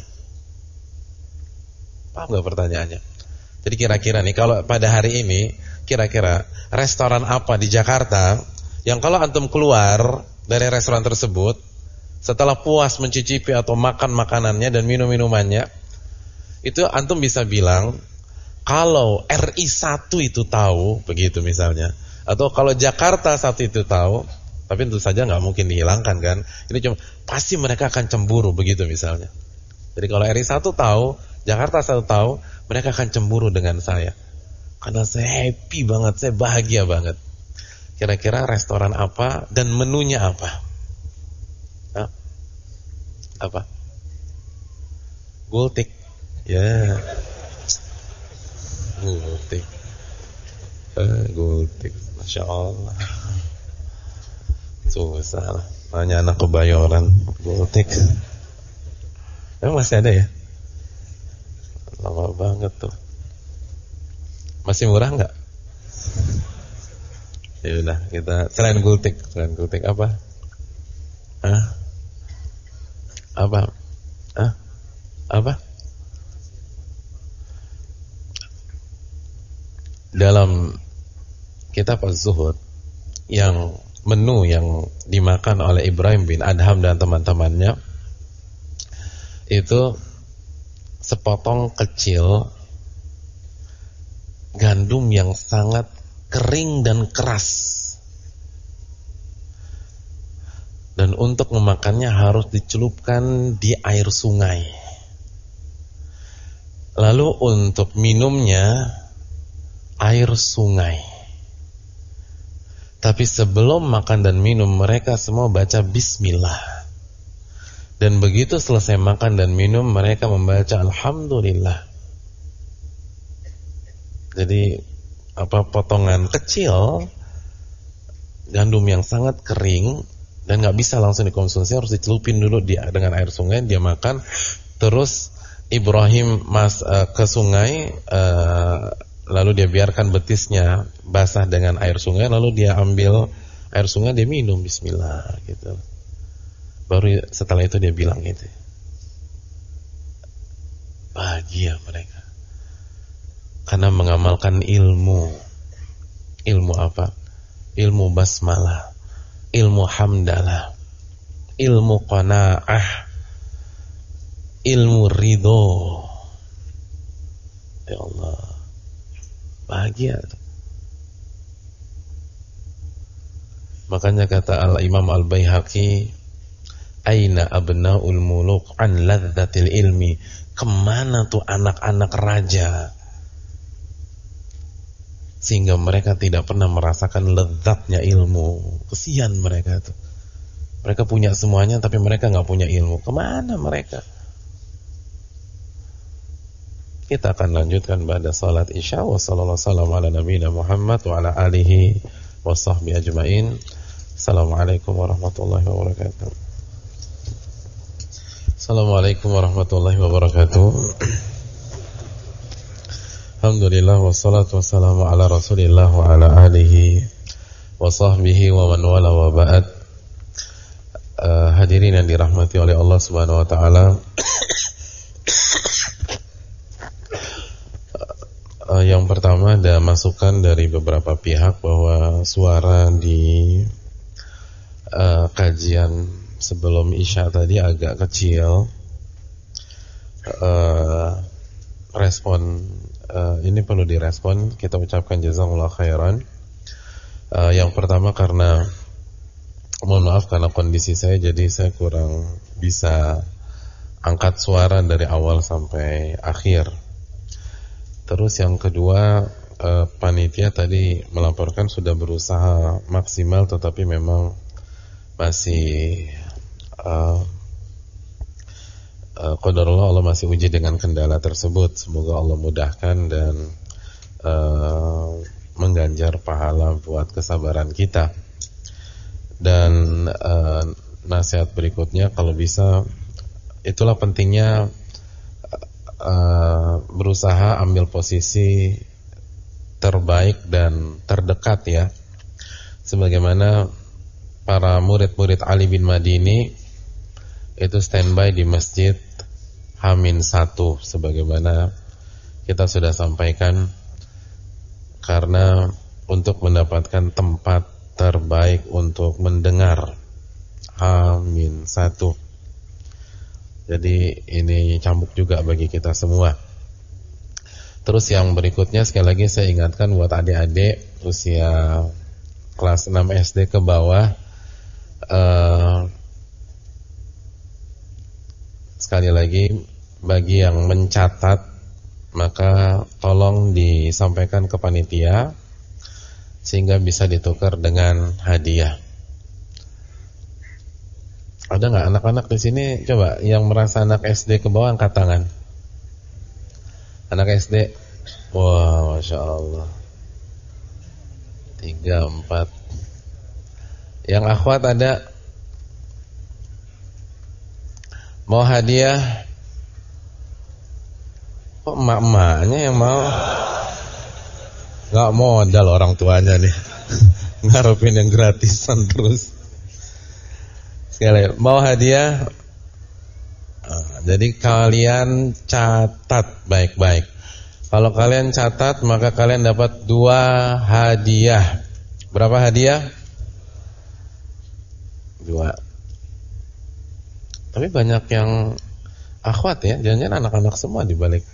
Paham gak pertanyaannya? Jadi kira-kira nih, kalau pada hari ini, kira-kira restoran apa di Jakarta yang kalau antum keluar dari restoran tersebut, setelah puas mencicipi atau makan makanannya dan minum minumannya, itu antum bisa bilang, kalau RI 1 itu tahu, begitu misalnya, atau kalau Jakarta 1 itu tahu, tapi tentu saja nggak mungkin dihilangkan kan, ini cuma pasti mereka akan cemburu, begitu misalnya. Jadi kalau RI 1 tahu, Jakarta 1 tahu, mereka akan cemburu dengan saya, karena saya happy banget, saya bahagia banget. Kira-kira restoran apa dan menunya apa? Hah? Apa? Gultik. Ya. Gultik. Gultik. Masya Allah. Susah lah. Nanya anak Kebayoran. Gultik. Emang masih ada ya? Lama banget tuh. Masih murah nggak? Ya udah, kita selain gultik apa? Hah? Apa? Hah? Apa? Dalam kitab Az-Zuhud, yang menu yang dimakan oleh Ibrahim bin Adham dan teman-temannya itu sepotong kecil gandum yang sangat kering dan keras, dan untuk memakannya harus dicelupkan di air sungai. Lalu untuk minumnya air sungai. Tapi sebelum makan dan minum, mereka semua baca bismillah. Dan begitu selesai makan dan minum, mereka membaca alhamdulillah. Jadi potongan kecil gandum yang sangat kering dan nggak bisa langsung dikonsumsi, harus dicelupin dulu dengan air sungai, dia makan. Terus Ibrahim ke sungai, lalu dia biarkan betisnya basah dengan air sungai, lalu dia ambil air sungai, dia minum bismillah gitu. Baru setelah itu dia bilang gitu. Bahagia mereka karena mengamalkan ilmu. Ilmu apa? Ilmu basmalah, ilmu hamdalah, ilmu qanaah, ilmu ridho. Ya Allah, bahagia. Makanya kata Al-Imam Al-Baihaqi, aina abnaul muluk an ladzatil ilmi? Kemana tuh anak-anak raja sehingga mereka tidak pernah merasakan lezatnya ilmu? Kesian mereka tuh. Mereka punya semuanya tapi mereka nggak punya ilmu. Kemana mereka? Kita akan lanjutkan pada salat Isya. Wassalamualaikum warahmatullahi wabarakatuh wa ala alihi wa sahbihi ajmain. Assalamualaikum warahmatullahi wabarakatuh. Assalamualaikum warahmatullahi wabarakatuh. Alhamdulillah wassalatu wassalamu ala Rasulillah wa ala alihi wa sahbihi wa man wala wa ba'd. Hadirin yang dirahmati oleh Allah Subhanahu wa taala. Yang pertama ada masukan dari beberapa pihak bahwa suara di kajian sebelum Isya tadi agak kecil. Respon ini perlu direspon. Kita ucapkan jazakumullah khairan. Yang pertama karena mohon maaf karena kondisi saya, jadi saya kurang bisa angkat suara dari awal sampai akhir. Terus yang kedua, panitia tadi melaporkan sudah berusaha maksimal, tetapi memang masih qadarullah, Allah masih uji dengan kendala tersebut. Semoga Allah mudahkan dan mengganjar pahala buat kesabaran kita. Dan nasihat berikutnya, kalau bisa, itulah pentingnya berusaha ambil posisi terbaik dan terdekat ya. Sebagaimana para murid-murid Ali bin Madini itu standby di masjid H-1, sebagaimana kita sudah sampaikan, karena untuk mendapatkan tempat terbaik untuk mendengar H-1. Jadi ini cambuk juga bagi kita semua. Terus yang berikutnya, sekali lagi saya ingatkan buat adik-adik usia kelas 6 SD ke bawah, sekali lagi bagi yang mencatat, maka tolong disampaikan ke panitia sehingga bisa ditukar dengan hadiah. Ada nggak anak-anak di sini? Coba yang merasa anak SD ke bawah angkat tangan. Anak SD, wah, masya Allah, 3, 4. Yang akhwat ada? Mau hadiah? Kok emak-emaknya yang mau? Gak modal orang tuanya nih. Ngarepin yang gratisan terus. Sekali, mau hadiah? Jadi kalian catat baik-baik. Kalau kalian catat, maka kalian dapat 2 hadiah. Berapa hadiah? 2. Tapi banyak yang akhwat ya, jangan-jangan anak-anak semua di balik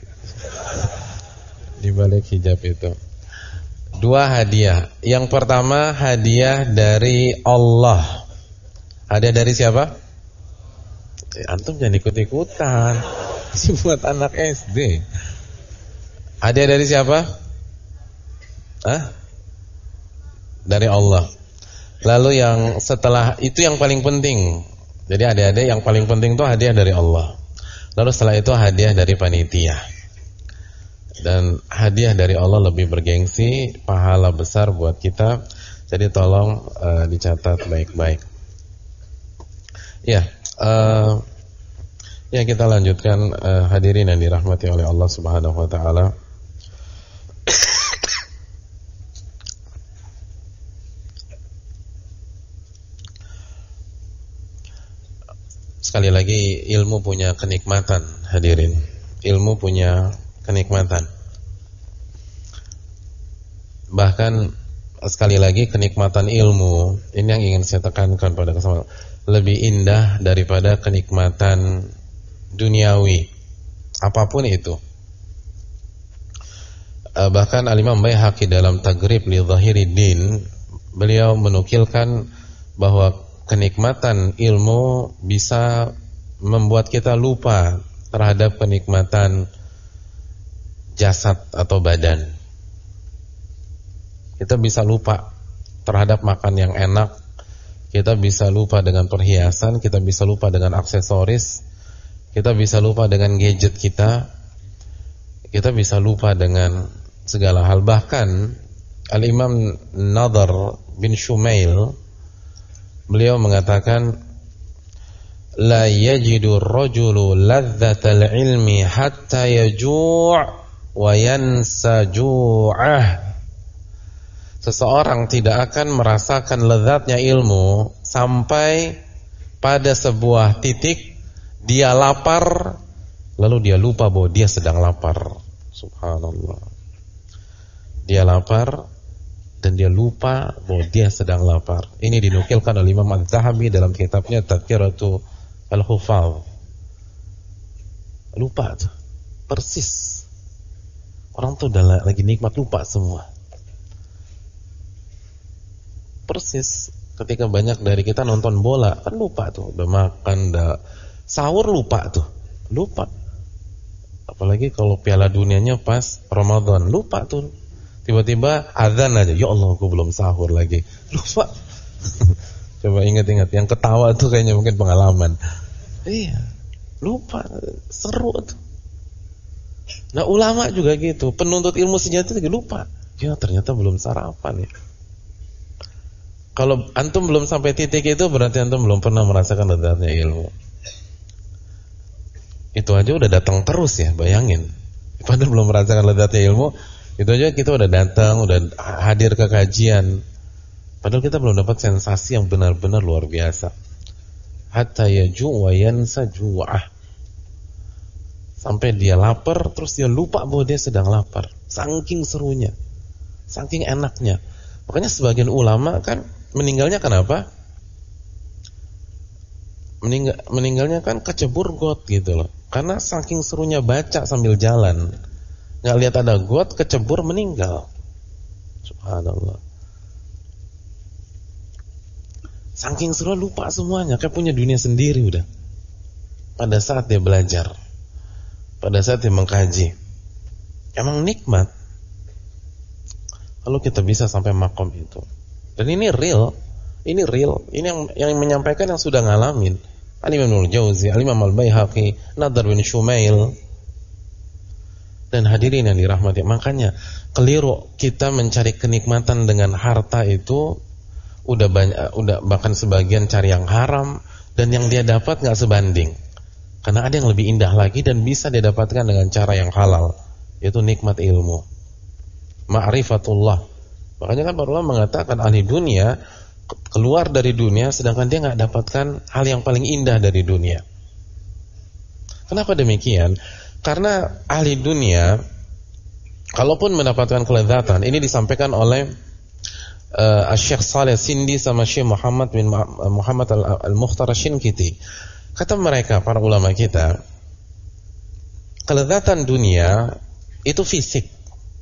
hijab itu. 2 hadiah. Yang pertama hadiah dari Allah. Hadiah dari siapa? Antum jangan ikut-ikutan. Ini buat anak SD. Hadiah dari siapa? Dari Allah. Lalu yang setelah itu yang paling penting. Jadi adik-adik, yang paling penting itu hadiah dari Allah. Lalu setelah itu hadiah dari panitia. Dan hadiah dari Allah lebih bergengsi, pahala besar buat kita. Jadi tolong dicatat baik-baik. Ya, ya kita lanjutkan, hadirin yang dirahmati oleh Allah Subhanahu wa taala. Sekali lagi, ilmu punya kenikmatan, hadirin. Ilmu punya kenikmatan. Bahkan sekali lagi, kenikmatan ilmu ini yang ingin saya tekankan pada kesempatan, lebih indah daripada kenikmatan duniawi apapun itu. Bahkan Al-Imam Baihaqi dalam Taghrib li Zahiriddin, beliau menukilkan bahwa kenikmatan ilmu bisa membuat kita lupa terhadap kenikmatan jasad atau badan. Kita bisa lupa terhadap makan yang enak, kita bisa lupa dengan perhiasan, kita bisa lupa dengan aksesoris, kita bisa lupa dengan gadget kita bisa lupa dengan segala hal. Bahkan Al-Imam Nadhr bin Shumail, beliau mengatakan, la yajidu ar-rajulu ladzatal ilmi hatta yaju' wa yansa ju'ah. Seseorang tidak akan merasakan lezatnya ilmu sampai pada sebuah titik dia lapar, lalu dia lupa bahwa dia sedang lapar. Subhanallah. Dia lapar dan dia lupa bahwa dia sedang lapar. Ini dinukilkan oleh Imam Az-Zahabi dalam kitabnya Tadhkiratu Al-Hufadz. Lupa tuh, persis. Orang tuh udah lagi nikmat lupa semua. Persis ketika banyak dari kita nonton bola, kan lupa tuh, udah makan, udah sahur lupa tuh, lupa. Apalagi kalau Piala Dunianya pas Ramadan, lupa tuh. Tiba-tiba azan aja, ya Allah aku belum sahur lagi, lupa. Coba ingat-ingat, yang ketawa tuh kayaknya mungkin pengalaman. Iya, lupa, seru tuh. Nah ulama juga gitu, penuntut ilmu sejati juga lupa. Ya ternyata belum sarapan ya. Kalau antum belum sampai titik itu berarti antum belum pernah merasakan lezatnya ilmu. Itu aja udah datang terus ya, bayangin. Padahal belum merasakan lezatnya ilmu, itu aja kita udah datang, udah hadir ke kajian. Padahal kita belum dapat sensasi yang benar-benar luar biasa. Hatta yaju' wa yansa ju'ah. Sampai dia lapar, terus dia lupa bahwa dia sedang lapar. Saking serunya, saking enaknya. Makanya sebagian ulama kan meninggalnya kenapa? Meninggalnya kan kecebur got gitu loh. Karena saking serunya baca sambil jalan, nggak lihat ada got, kecebur, meninggal. Subhanallah. Saking seru lupa semuanya, kayak punya dunia sendiri udah. Pada saat dia belajar, pada saat dia mengkaji, emang nikmat. Kalau kita bisa sampai makom itu. Dan ini real, ini yang menyampaikan yang sudah ngalamin. Al-Imam Ibnul Jauzi, Al-Imam Al-Baihaqi, Nadhr bin Shumail. Dan hadirin yang dirahmati, makanya keliru kita mencari kenikmatan dengan harta itu udah bahkan sebagian cari yang haram dan yang dia dapat enggak sebanding. Karena ada yang lebih indah lagi dan bisa dia dapatkan dengan cara yang halal, yaitu nikmat ilmu. Ma'rifatullah. Makanya kan para ulama mengatakan ahli dunia keluar dari dunia sedangkan dia enggak dapatkan hal yang paling indah dari dunia. Kenapa demikian? Karena ahli dunia kalaupun mendapatkan kelezatan, ini disampaikan oleh Syekh Saleh Sindi sama Syekh Muhammad bin Muhammad Al-Mukhtar Asy-Syinkiti. Kata mereka para ulama kita, kelezatan dunia itu fisik.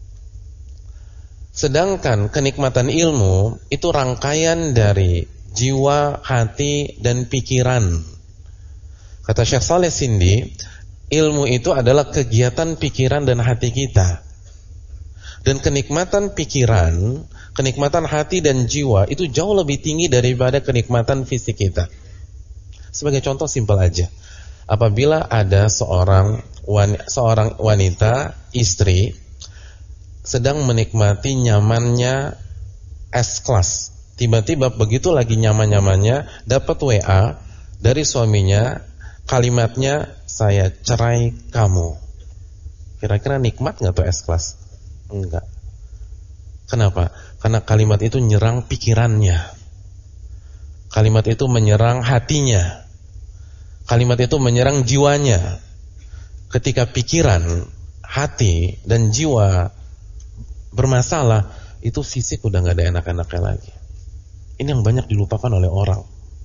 Sedangkan kenikmatan ilmu itu rangkaian dari jiwa, hati, dan pikiran. Kata Syekh Saleh Sindi, ilmu itu adalah kegiatan pikiran dan hati kita. Dan kenikmatan pikiran, kenikmatan hati dan jiwa itu jauh lebih tinggi daripada kenikmatan fisik kita. Sebagai contoh simpel aja. Apabila ada seorang wanita, istri, sedang menikmati nyamannya S-Class. Tiba-tiba begitu lagi nyaman-nyamannya dapat WA dari suaminya, kalimatnya saya cerai kamu. Kira-kira nikmat enggak tuh S-Class? Enggak. Kenapa? Karena kalimat itu nyerang pikirannya. Kalimat itu menyerang hatinya. Kalimat itu menyerang jiwanya. Ketika pikiran, hati dan jiwa bermasalah, itu fisik udah gak ada enak-enaknya lagi. Ini yang banyak dilupakan oleh orang.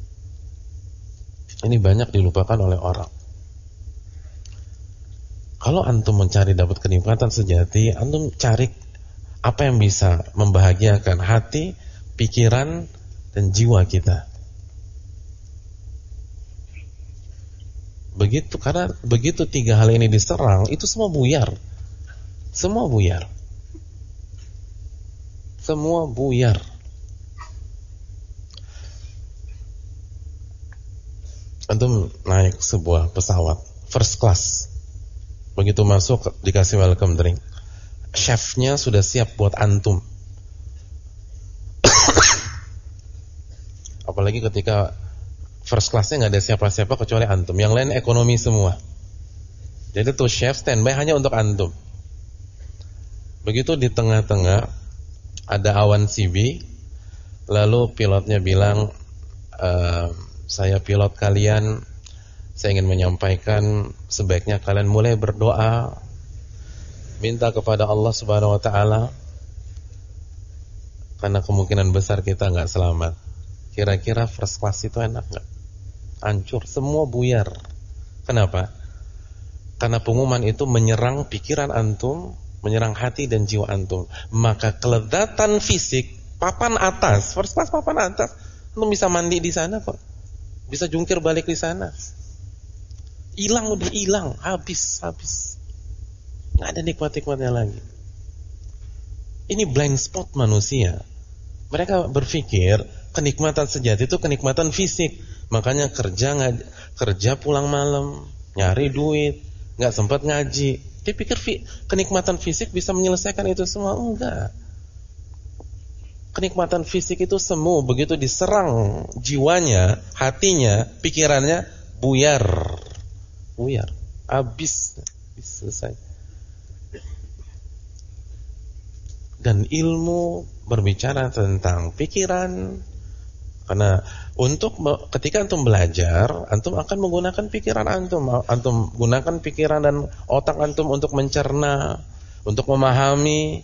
Ini banyak dilupakan oleh orang. Kalau antum mencari dapat kenikmatan sejati, antum cari apa yang bisa membahagiakan hati, pikiran, dan jiwa kita. Begitu, karena begitu tiga hal ini diserang, itu semua buyar. Semua buyar. Semua buyar. Antum naik sebuah pesawat first class. Begitu masuk dikasih welcome drink. Chefnya sudah siap buat antum. Apalagi ketika first classnya nggak ada siapa-siapa kecuali antum. Yang lain ekonomi semua. Jadi tuh chef standby hanya untuk antum. Begitu di tengah-tengah ada awan CB, lalu pilotnya bilang, saya pilot kalian, saya ingin menyampaikan sebaiknya kalian mulai berdoa, minta kepada Allah Subhanahu wa taala, karena kemungkinan besar kita enggak selamat. Kira-kira first class itu enak enggak? Hancur, semua buyar. Kenapa? Karena pengumuman itu menyerang pikiran antum, menyerang hati dan jiwa antum. Maka kelezatan fisik, papan atas, first class papan atas, antum bisa mandi di sana kok. Bisa jungkir balik di sana. Hilang, udah hilang, habis. Nggak ada nikmat-nikmatnya lagi. Ini blind spot manusia. Mereka berpikir kenikmatan sejati itu kenikmatan fisik. Makanya kerja pulang malam, nyari duit, nggak sempat ngaji. Dia pikir kenikmatan fisik bisa menyelesaikan itu semua. Enggak. Kenikmatan fisik itu semu, begitu diserang jiwanya, hatinya, pikirannya, buyar, habis selesai. Dan ilmu berbicara tentang pikiran, karena ketika antum belajar, antum akan menggunakan pikiran antum gunakan pikiran dan otak antum untuk mencerna, untuk memahami,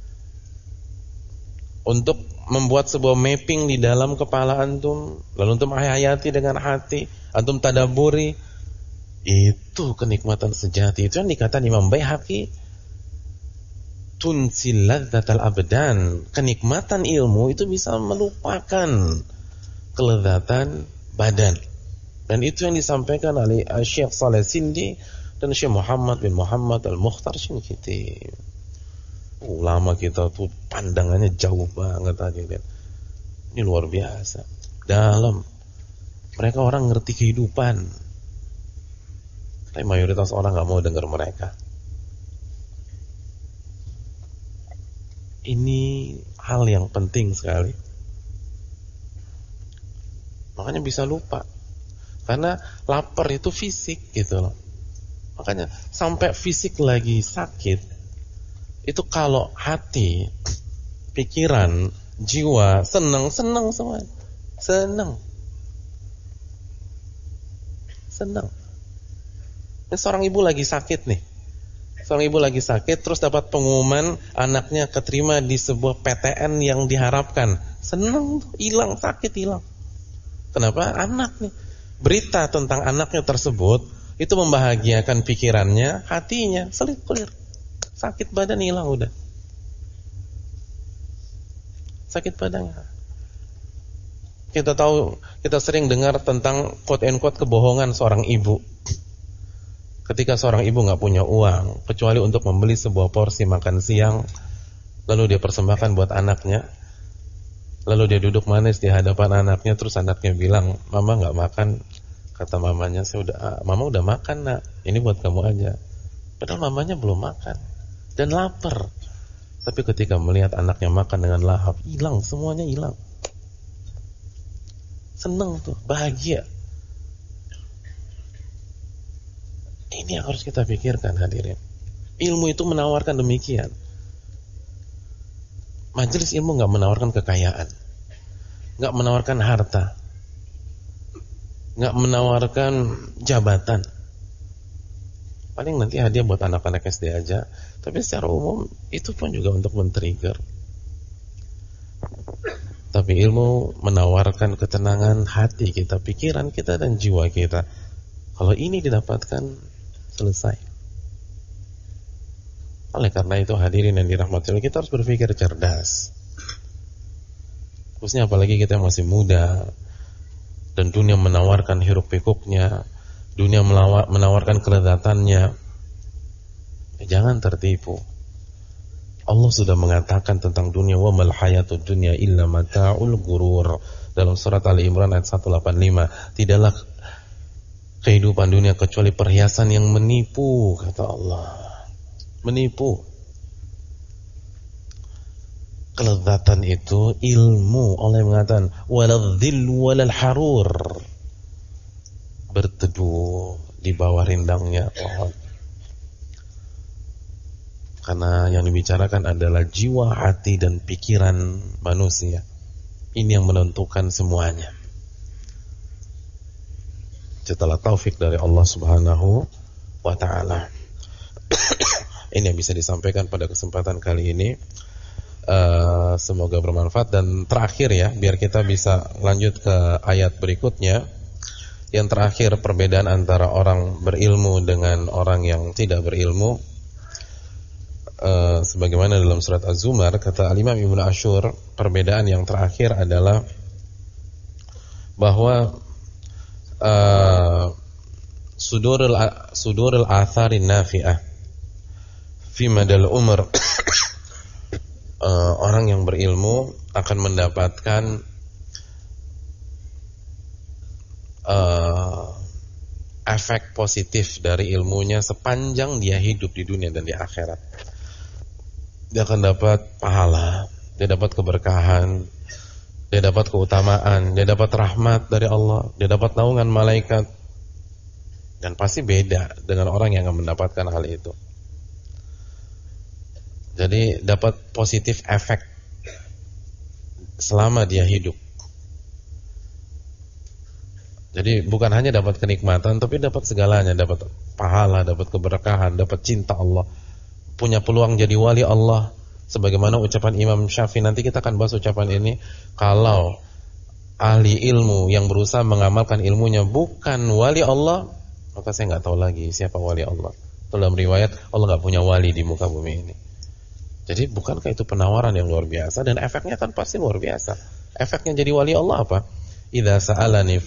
untuk membuat sebuah mapping di dalam kepala antum, lalu antum hayati dengan hati, antum tadaburi. Itu kenikmatan sejati. Itu yang dikatakan Imam Baihaqi, tunsil ladzatal abdan. Kenikmatan ilmu itu bisa melupakan kelezatan badan. Dan itu yang disampaikan oleh Syekh Saleh Sindi dan Syekh Muhammad bin Muhammad Al-Mukhtar Syinkiti. Ulama kita tuh pandangannya jauh banget tadi, kan. Ini luar biasa. Dalam. Mereka orang ngerti kehidupan. Tapi mayoritas orang gak mau dengar mereka. Ini hal yang penting sekali. Makanya bisa lupa. Karena lapar itu fisik gitu loh. Makanya sampai fisik lagi sakit, itu kalau hati, pikiran, jiwa senang semua. Senang. Ini seorang ibu lagi sakit nih. Seorang ibu lagi sakit, terus dapat pengumuman anaknya keterima di sebuah PTN yang diharapkan. Senang, hilang, sakit hilang. Kenapa? Anak nih. Berita tentang anaknya tersebut itu membahagiakan pikirannya, hatinya, clear. Sakit badan hilang udah. Sakit badan. Kita sering dengar tentang quote and quote kebohongan seorang ibu. Ketika seorang ibu nggak punya uang kecuali untuk membeli sebuah porsi makan siang, lalu dia persembahkan buat anaknya, lalu dia duduk manis di hadapan anaknya, terus anaknya bilang, "Mama nggak makan." Kata mamanya, "Mama udah makan, Nak. Ini buat kamu aja." Padahal mamanya belum makan dan lapar. Tapi ketika melihat anaknya makan dengan lahap, hilang, semuanya hilang. Seneng tuh, bahagia. Ini yang harus kita pikirkan, hadirin. Ilmu itu menawarkan demikian. Majelis ilmu gak menawarkan kekayaan, gak menawarkan harta, gak menawarkan jabatan. Paling nanti hadiah buat anak-anak SD aja. Tapi secara umum itu pun juga untuk men-trigger. Tapi ilmu menawarkan ketenangan hati kita, pikiran kita dan jiwa kita. Kalau ini didapatkan, selesai. Oleh karena itu hadirin yang dirahmati Allah, kita harus berpikir cerdas. Khususnya apalagi kita masih muda dan dunia menawarkan hiruk pikuknya, dunia menawarkan kelezatannya. Jangan tertipu. Allah sudah mengatakan tentang dunia, wa mal hayatud dunya illa mata'ul ghurur, dalam surat Ali Imran ayat 185. Tidaklah kehidupan dunia kecuali perhiasan yang menipu, kata Allah. Menipu. Kelezatan itu ilmu. Allah mengatakan waladzil walal harur, berteduh di bawah rindangnya pohon. Karena yang dibicarakan adalah jiwa, hati dan pikiran manusia. Ini yang menentukan semuanya. setelah taufik dari Allah Subhanahu wa taala. Ini yang bisa disampaikan pada kesempatan kali ini. Semoga bermanfaat. Dan terakhir ya, biar kita bisa lanjut ke ayat berikutnya. Yang terakhir, perbedaan antara orang berilmu dengan orang yang tidak berilmu. Sebagaimana dalam surat Az-Zumar, kata Al-Imam Ibnu Asyur, perbedaan yang terakhir adalah bahwa sudurul atharin nafi'ah fi madal umr. Orang yang berilmu akan mendapatkan efek positif dari ilmunya sepanjang dia hidup di dunia dan di akhirat. Dia akan dapat pahala, dia dapat keberkahan, dia dapat keutamaan, dia dapat rahmat dari Allah, dia dapat naungan malaikat. Dan pasti beda dengan orang yang akan mendapatkan hal itu. Jadi dapat positif efek selama dia hidup. Jadi bukan hanya dapat kenikmatan, tapi dapat segalanya, dapat pahala, dapat keberkahan, dapat cinta Allah, punya peluang jadi wali Allah. Sebagaimana ucapan Imam Syafi'i, nanti kita akan bahas ucapan ini. Kalau ahli ilmu yang berusaha mengamalkan ilmunya bukan wali Allah, maka saya nggak tahu lagi siapa wali Allah. Dalam riwayat, Allah nggak punya wali di muka bumi ini. Jadi bukankah itu penawaran yang luar biasa, dan efeknya kan pasti luar biasa. Efeknya jadi wali Allah apa? Idza sa'alani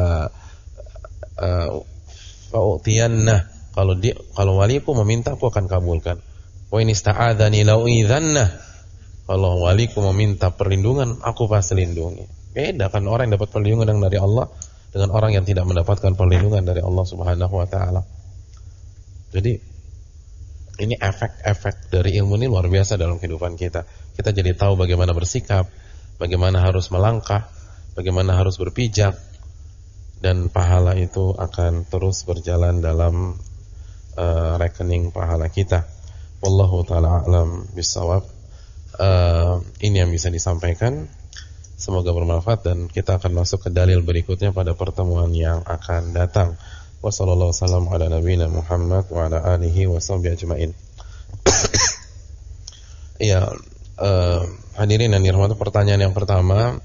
fa'utiyanna. Kalau waliku meminta, aku akan kabulkan. Wa in ista'adzani la'u'idzanna. Kalau waliku meminta perlindungan, aku pasti lindungi. Beda kan orang yang dapat perlindungan dari Allah dengan orang yang tidak mendapatkan perlindungan dari Allah Subhanahu wa taala. Jadi ini efek-efek dari ilmu ini luar biasa dalam kehidupan kita. Kita jadi tahu bagaimana bersikap, bagaimana harus melangkah, bagaimana harus berpijak, dan pahala itu akan terus berjalan dalam rekening pahala kita. Wallahu ta'ala a'lam bishawab. Ini yang bisa disampaikan. Semoga bermanfaat, dan kita akan masuk ke dalil berikutnya pada pertemuan yang akan datang. Wassallallahu wasallam ala nabiyina Muhammad wa ala alihi wa sahbihi ajma'in. Iya, hadirin yang dirahmati, pertanyaan yang pertama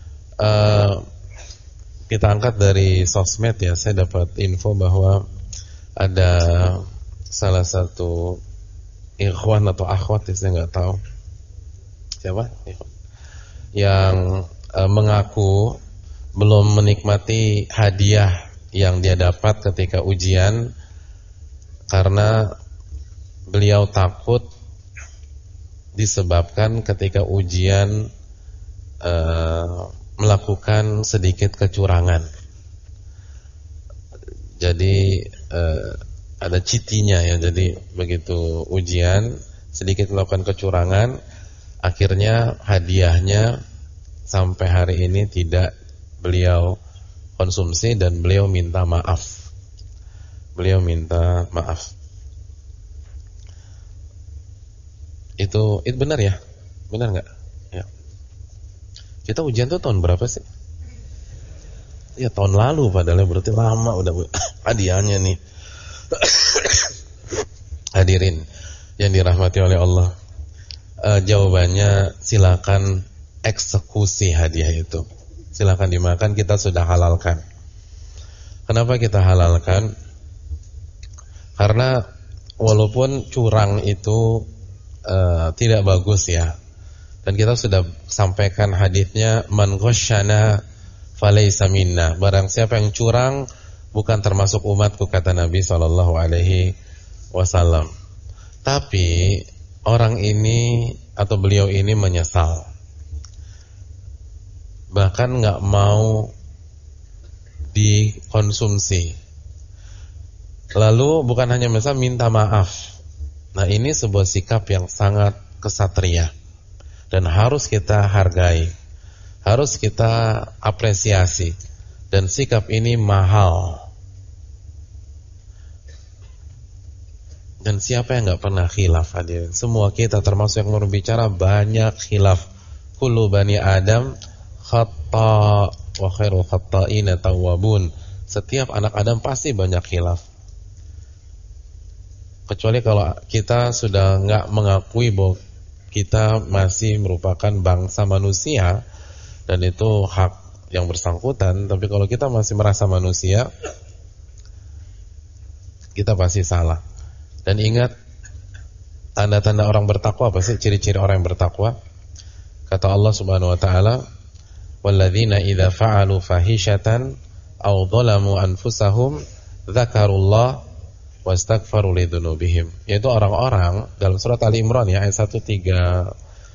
kita angkat dari sosmed ya. Saya dapat info bahwa ada salah satu ikhwan atau akhwat, saya nggak tahu siapa, yang mengaku belum menikmati hadiah yang dia dapat ketika ujian karena beliau takut disebabkan ketika ujian melakukan sedikit kecurangan. Jadi ada citinya ya. Jadi begitu ujian sedikit melakukan kecurangan, akhirnya hadiahnya sampai hari ini tidak beliau konsumsi, dan beliau minta maaf. Beliau minta maaf. Itu benar ya? Benar nggak? Ya. Kita ujian tuh tahun berapa sih? Ya tahun lalu, padahal berarti lama udah hadiahnya nih. Hadirin yang dirahmati oleh Allah, jawabannya silakan eksekusi hadiah itu. Silakan dimakan, kita sudah halalkan. Kenapa kita halalkan? Karena walaupun curang itu tidak bagus ya. Dan kita sudah sampaikan hadisnya, man ghasyana falaysa minna. Barang siapa yang curang bukan termasuk umatku, kata Nabi SAW. Tapi orang ini atau beliau ini menyesal, bahkan nggak mau dikonsumsi. Lalu bukan hanya menyesal, minta maaf. Nah, ini sebuah sikap yang sangat kesatria dan harus kita hargai, harus kita apresiasi. Dan sikap ini mahal. Dan siapa yang nggak pernah khilaf, hadirin? Semua kita termasuk yang berbicara banyak khilaf. Kullu bani Adam khata wa khairul khata'ina tawwabun. Setiap anak Adam pasti banyak khilaf. Kecuali kalau kita sudah nggak mengakui bahwa kita masih merupakan bangsa manusia, dan itu hak yang bersangkutan. Tapi kalau kita masih merasa manusia, kita pasti salah. Dan ingat, tanda-tanda orang bertakwa apa sih? Ciri-ciri orang yang bertakwa. Kata Allah Subhanahu wa taala, "Walladzina idza fa'alu fahishatan aw dhalamu anfusahum dzakarullah wastaghfaru lidzunubihim." Yaitu orang-orang dalam surat Ali Imran ya, ayat 134,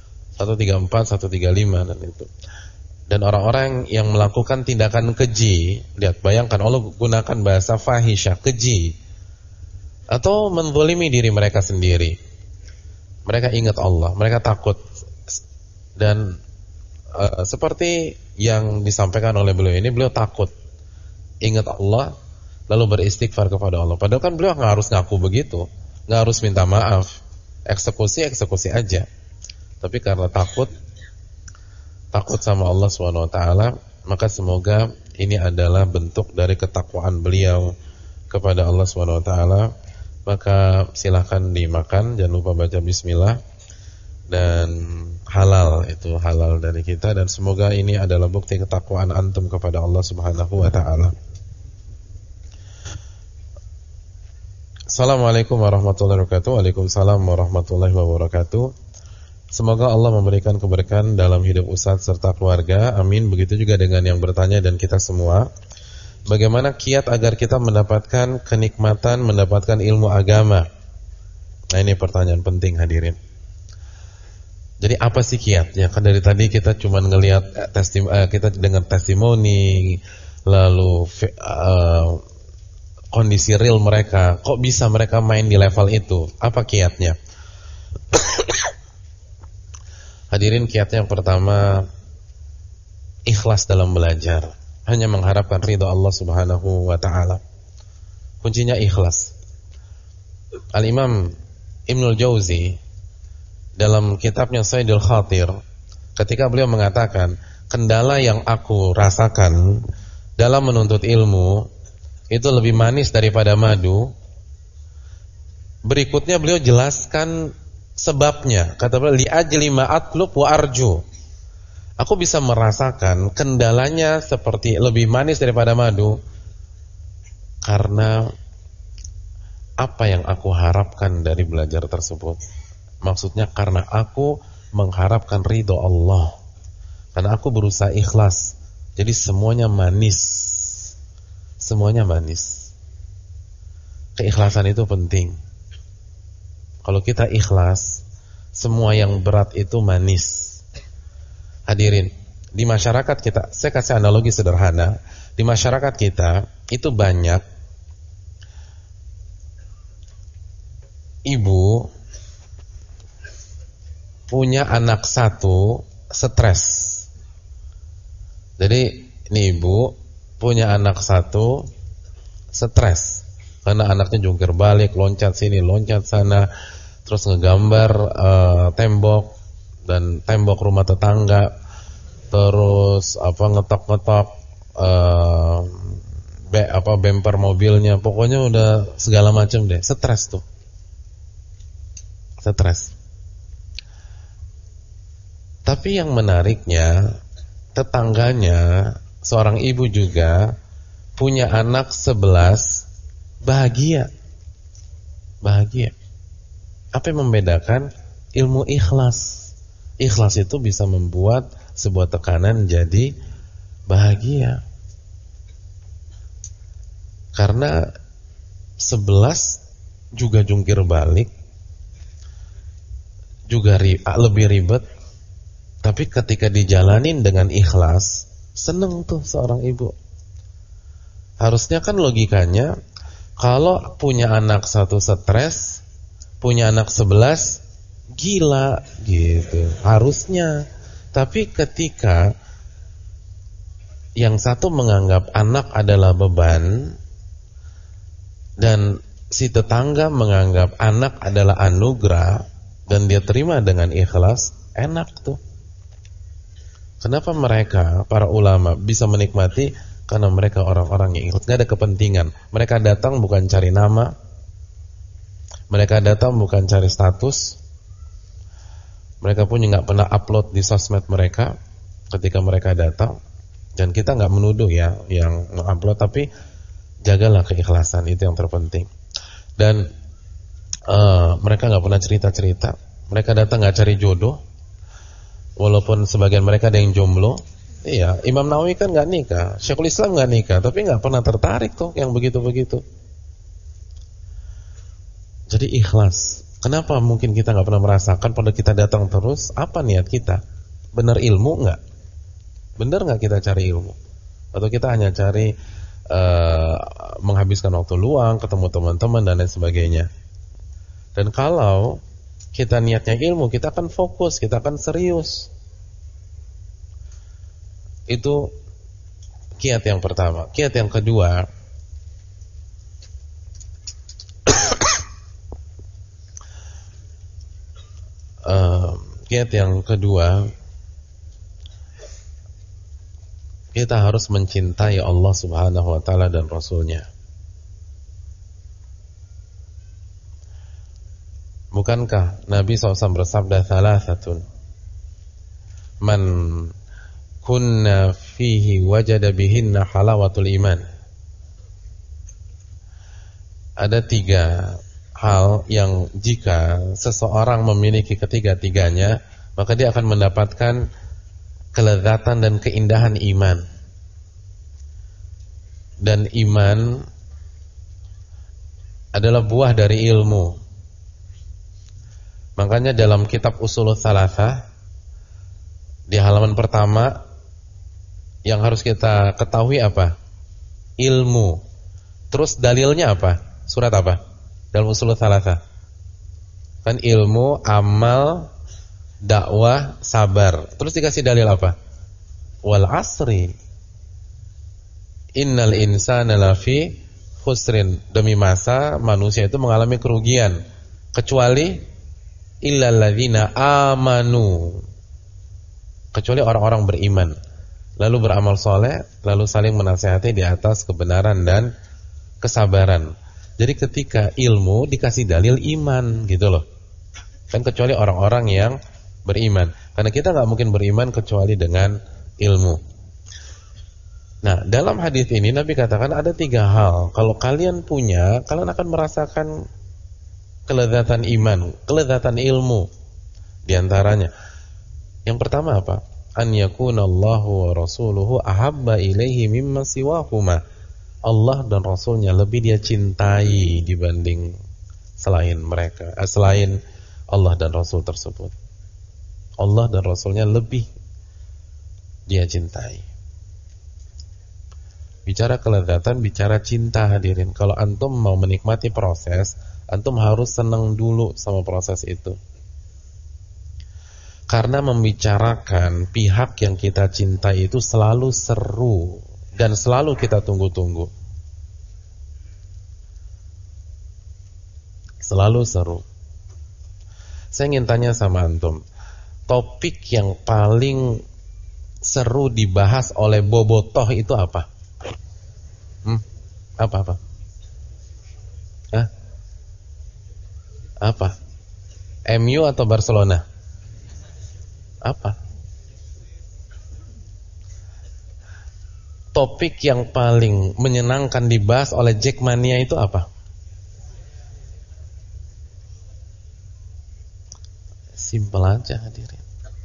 135 dan itu. Dan orang-orang yang melakukan tindakan keji, lihat, bayangkan Allah gunakan bahasa fahisyah, keji, atau menzalimi diri mereka sendiri. Mereka ingat Allah, mereka takut. Dan seperti yang disampaikan oleh beliau ini, beliau takut, ingat Allah, lalu beristighfar kepada Allah. Padahal kan beliau nggak harus ngaku begitu, nggak harus minta maaf, eksekusi aja. Tapi karena takut sama Allah SWT, maka semoga ini adalah bentuk dari ketakwaan beliau kepada Allah SWT. Maka silahkan dimakan, jangan lupa baca bismillah, dan halal, itu halal dari kita. Dan semoga ini adalah bukti ketakwaan antum kepada Allah Subhanahu wa ta'ala. Assalamualaikum warahmatullahi wabarakatuh. Waalaikumsalam warahmatullahi wabarakatuh. Semoga Allah memberikan keberkahan dalam hidup Ustaz serta keluarga. Amin. Begitu juga dengan yang bertanya dan kita semua. Bagaimana kiat agar kita mendapatkan kenikmatan, mendapatkan ilmu agama? Nah, ini pertanyaan penting, hadirin. Jadi apa sih kiatnya? Kan dari tadi kita cuma ngelihat kita dengar testimoni, lalu kondisi real mereka. Kok bisa mereka main di level itu? Apa kiatnya? Hadirin, kiatnya yang pertama, ikhlas dalam belajar. Hanya mengharapkan ridha Allah Subhanahu wa ta'ala. Kuncinya ikhlas. Al-Imam Ibnul Jauzi dalam kitabnya Saidul Khatir, ketika beliau mengatakan, kendala yang aku rasakan dalam menuntut ilmu itu lebih manis daripada madu. Berikutnya beliau jelaskan sebabnya. Kata beliau, li ajli ma atlub wa arju. Aku bisa merasakan kendalanya seperti lebih manis daripada madu karena apa yang aku harapkan dari belajar tersebut. Maksudnya karena aku mengharapkan ridho Allah, karena aku berusaha ikhlas. Jadi semuanya manis. Semuanya manis. Keikhlasan itu penting. Kalau kita ikhlas, semua yang berat itu manis. Hadirin, di masyarakat kita, saya kasih analogi sederhana. Di masyarakat kita itu banyak ibu punya anak satu stres. Jadi ini ibu punya anak satu stres karena anaknya jungkir balik, loncat sini, loncat sana, terus ngegambar tembok dan tembok rumah tetangga, terus ngetok-ngetok bemper mobilnya, pokoknya udah segala macam deh, stres tuh. Stres. Tapi yang menariknya, tetangganya seorang ibu juga punya anak 11 bahagia. Bahagia. Apa yang membedakan? Ilmu ikhlas. Ikhlas itu bisa membuat sebuah tekanan jadi bahagia. Karena 11 juga jungkir balik, juga lebih ribet, tapi ketika dijalanin dengan ikhlas, seneng tuh seorang ibu. Harusnya kan logikanya, kalau punya anak satu stres, punya anak 11 gila gitu, harusnya. Tapi ketika yang satu menganggap anak adalah beban dan si tetangga menganggap anak adalah anugerah dan dia terima dengan ikhlas, enak tuh. Kenapa mereka, para ulama, bisa menikmati? Karena mereka orang-orang yang ikhlas, gak ada kepentingan. Mereka datang bukan cari nama, mereka datang bukan cari status. Mereka pun gak pernah upload di sosmed mereka ketika mereka datang. Dan kita gak menuduh ya yang upload, tapi jagalah keikhlasan, itu yang terpenting. Dan mereka gak pernah cerita-cerita. Mereka datang gak cari jodoh, walaupun sebagian mereka ada yang jomblo. Iya, Imam Nawawi kan gak nikah, Syekhul Islam gak nikah, tapi gak pernah tertarik tuh yang begitu-begitu. Jadi ikhlas. Kenapa mungkin kita gak pernah merasakan pada kita datang terus? Apa niat kita? Benar ilmu gak? Benar gak kita cari ilmu? Atau kita hanya cari menghabiskan waktu luang, ketemu teman-teman dan lain sebagainya. Dan kalau kita niatnya ilmu, kita akan fokus, kita akan serius. Itu kiat yang pertama. Kiat yang kedua, kita harus mencintai Allah Subhanahu wa ta'ala dan Rasulnya. Bukankah Nabi SAW bersabda, thalathatun man kunna fihi wajada bihinna halawatul iman. Ada 3 hal yang jika seseorang memiliki ketiga-tiganya, maka dia akan mendapatkan kelezatan dan keindahan iman. Dan iman adalah buah dari ilmu. Makanya dalam kitab Ushulul Tsalatsah di halaman pertama yang harus kita ketahui apa? Ilmu. Terus dalilnya apa? Surat apa? Dalam Ushulul Tsalatsah. Kan ilmu, amal, dakwah, sabar. Terus dikasih dalil apa? Wal asri innal insana lafi khusrin. Demi masa manusia itu mengalami kerugian kecuali illal ladzina amanu. Kecuali orang-orang beriman, lalu beramal soleh, lalu saling menasihati di atas kebenaran dan kesabaran. Jadi ketika ilmu dikasih dalil iman gitu loh. Kan kecuali orang-orang yang beriman. Karena kita gak mungkin beriman kecuali dengan ilmu. Nah, dalam hadis ini Nabi katakan ada 3 hal. Kalau kalian punya, kalian akan merasakan kelezatan iman, kelezatan ilmu. Di antaranya, yang pertama apa? An yakunallahu wa rasuluhu ahabba ilaihi mimma siwahuma. Allah dan Rasulnya lebih dia cintai dibanding selain mereka, selain Allah dan Rasul tersebut. Allah dan Rasulnya lebih dia cintai. Bicara kelezatan, bicara cinta hadirin. Kalau antum mau menikmati proses, antum harus senang dulu sama proses itu. Karena membicarakan pihak yang kita cintai itu selalu seru dan selalu kita tunggu-tunggu. Selalu seru. Saya ingin tanya sama antum, topik yang paling seru dibahas oleh bobotoh itu apa? Apa? Hah? Apa? MU atau Barcelona? Apa? Topik yang paling menyenangkan dibahas oleh Jackmania itu apa? Simpel aja hadirin.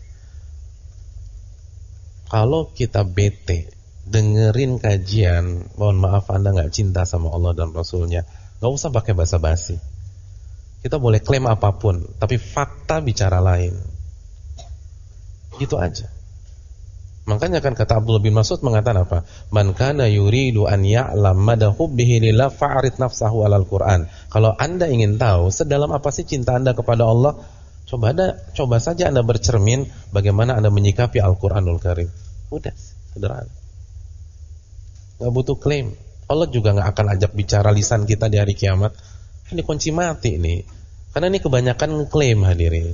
Kalau kita bete dengerin kajian, mohon maaf Anda gak cinta sama Allah dan Rasulnya, gak usah pakai basa-basi. Kita boleh klaim apapun, tapi fakta bicara lain. Gitu aja. Makanya kan kata Abdullah bin Mas'ud mengatakan apa? Man kana yuridu an ya'lam mada hubbihi lillah fa'arid nafsahu 'alal Qur'an. Kalau Anda ingin tahu sedalam apa sih cinta Anda kepada Allah, coba saja Anda bercermin bagaimana Anda menyikapi Al-Qur'anul Karim. Udah, sederhana. Gak butuh klaim. Allah juga gak akan ajak bicara lisan kita di hari kiamat. Ini kunci mati nih. Karena ini kebanyakan klaim hadirin.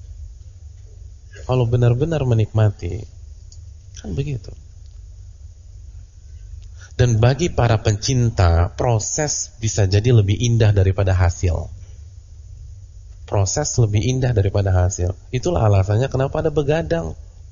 Kalau benar-benar menikmati, kan begitu. Dan bagi para pencinta, proses bisa jadi lebih indah daripada hasil. Proses lebih indah daripada hasil. Itulah alasannya kenapa ada begadang.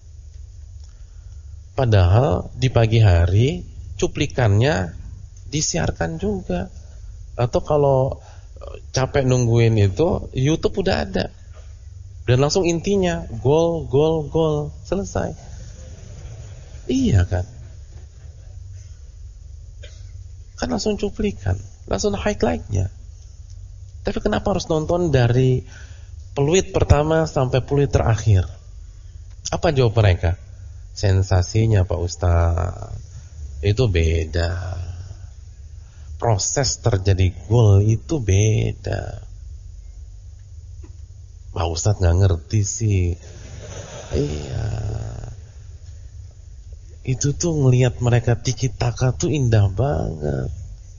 Padahal di pagi hari cuplikannya disiarkan juga. Atau kalau capek nungguin itu, YouTube udah ada. Dan langsung intinya, gol, gol, gol, selesai. Iya kan? Kan langsung cuplikan, langsung highlight-nya. Tapi kenapa harus nonton dari peluit pertama sampai peluit terakhir? Apa jawab mereka? Sensasinya Pak Ustaz, itu beda. Proses terjadi gol itu beda. Pak Ustaz gak ngerti sih. Iya. Itu tuh ngelihat mereka tiki taka tuh indah banget.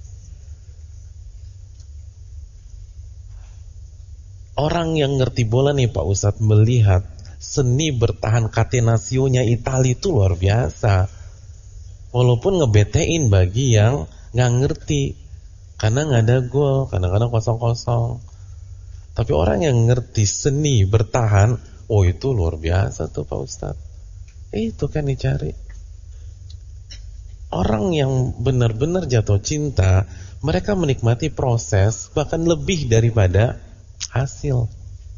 Orang yang ngerti bola nih Pak Ustadz melihat seni bertahan catenaccio-nya Italia itu luar biasa. Walaupun ngebetein bagi yang nggak ngerti, karena nggak ada gol, kadang-kadang kosong-kosong. Tapi orang yang ngerti seni bertahan, oh itu luar biasa tuh Pak Ustadz. Itu kan dicari. Orang yang benar-benar jatuh cinta, mereka menikmati proses bahkan lebih daripada hasil.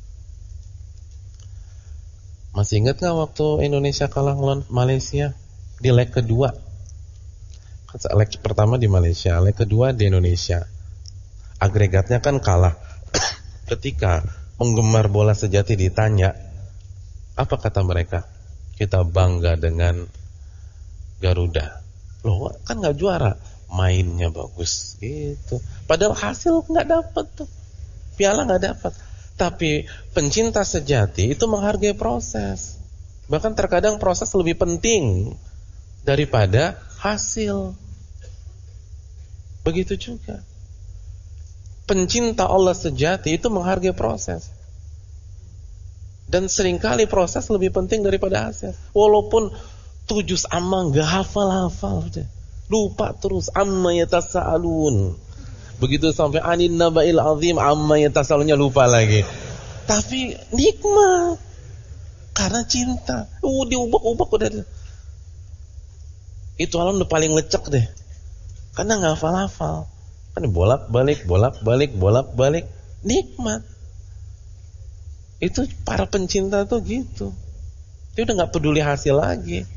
Masih ingat gak waktu Indonesia kalah lawan Malaysia di leg kedua? Leg pertama di Malaysia, leg kedua di Indonesia. Agregatnya kan kalah. Ketika penggemar bola sejati ditanya, apa kata mereka? Kita bangga dengan Garuda. Loh, kan gak juara, mainnya bagus gitu. Padahal hasil gak dapat tuh, piala gak dapat. Tapi pencinta sejati itu menghargai proses. Bahkan terkadang proses lebih penting daripada hasil. Begitu juga pencinta Allah sejati itu menghargai proses. Dan seringkali proses lebih penting daripada hasil. Walaupun 7 amma gak hafal-hafal, lupa terus, amma yatasa'alun. Begitu sampai anin naba'il azim, amma yatasa'alunnya lupa lagi. Tapi nikmat karena cinta. Diubah-ubah udah. Itu alam udah paling lecek deh. Karena gak hafal-hafal. Kan bolak-balik, bolak-balik, bolak-balik. Nikmat. Itu para pencinta tuh gitu. Dia udah gak peduli hasil lagi.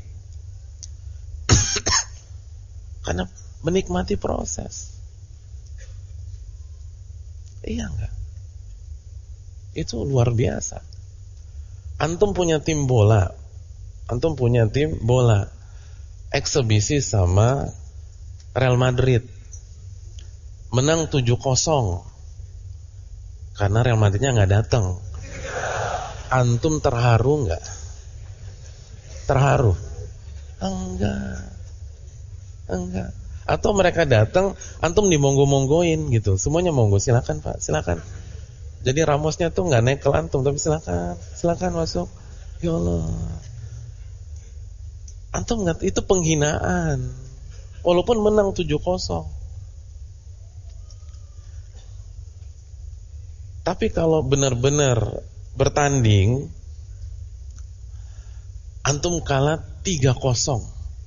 Karena menikmati proses. Iya enggak? Itu luar biasa. Antum punya tim bola. Eksebisi sama Real Madrid. Menang 7-0. Karena Real Madridnya enggak datang. Antum terharu enggak? Terharu? Enggak. Atau mereka datang, antum dimonggo-monggoin gitu. Semuanya monggo, silakan Pak, silakan. Jadi Ramosnya tuh enggak naik ke antum, tapi silakan masuk. Ya Allah. Antum enggak, itu penghinaan. Walaupun menang 7-0. Tapi kalau benar-benar bertanding, antum kalah 3-0.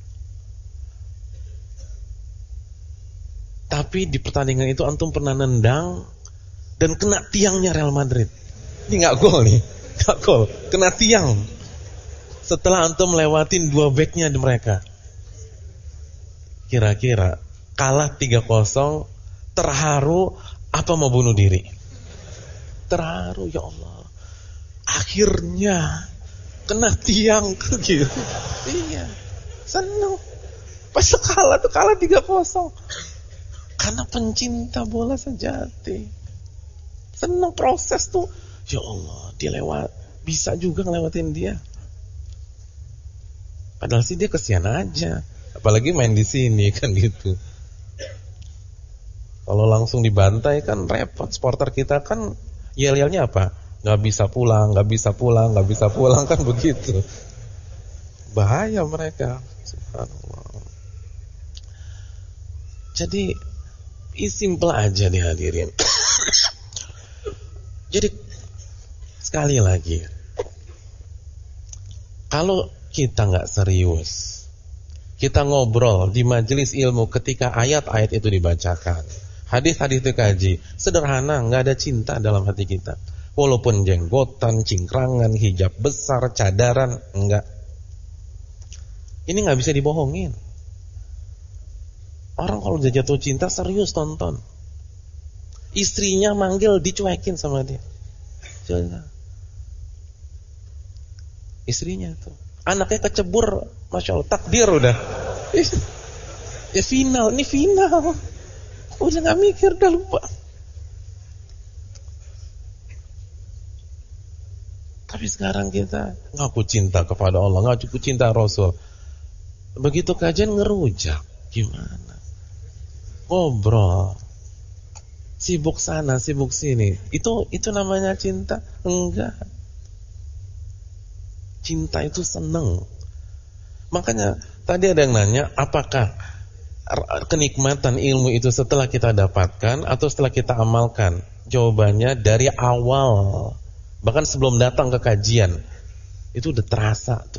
Tapi di pertandingan itu antum pernah nendang dan kena tiangnya Real Madrid. Ini gak gol nih, gak gol, kena tiang. Setelah antum lewatin 2 backnya di mereka. Kira-kira kalah 3-0, terharu apa mau bunuh diri? Terharu, ya Allah. Akhirnya kena tiang gitu. Iya, seneng. Pas kalah 3-0. Karena pencinta bola sejati. Senang proses tuh. Ya Allah, dia bisa juga ngelewatin dia. Padahal sih dia kesian aja. Apalagi main di sini kan gitu. Kalau langsung dibantai kan repot. Supporter kita kan yel-yelnya apa? Gak bisa pulang kan begitu. Bahaya mereka. Subhanallah. Jadi simple aja dihadirin. Jadi sekali lagi, kalau kita nggak serius, kita ngobrol di majelis ilmu ketika ayat-ayat itu dibacakan, hadis-hadis dikaji, sederhana, nggak ada cinta dalam hati kita. Walaupun jenggotan, cingkrangan, hijab besar, cadaran, enggak. Ini nggak bisa dibohongin. Orang kalau udah jatuh cinta serius tonton. Istrinya manggil dicuekin sama dia. Istrinya tuh. Anaknya kecebur, Masya Allah, takdir udah. Ya final, ini final. Udah gak mikir, udah lupa. Tapi sekarang kita ngaku cinta kepada Allah, ngaku cinta Rasul. Begitu kajian ngerujak, gimana? Ngobrol. Sibuk sana, sibuk sini. Itu namanya cinta? Enggak. Cinta itu seneng. Makanya tadi ada yang nanya, apakah kenikmatan ilmu itu setelah kita dapatkan atau setelah kita amalkan? Jawabannya dari awal, bahkan sebelum datang ke kajian, itu udah terasa tuh.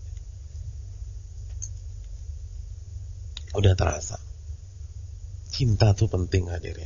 Udah terasa. Cinta itu penting, hadirin.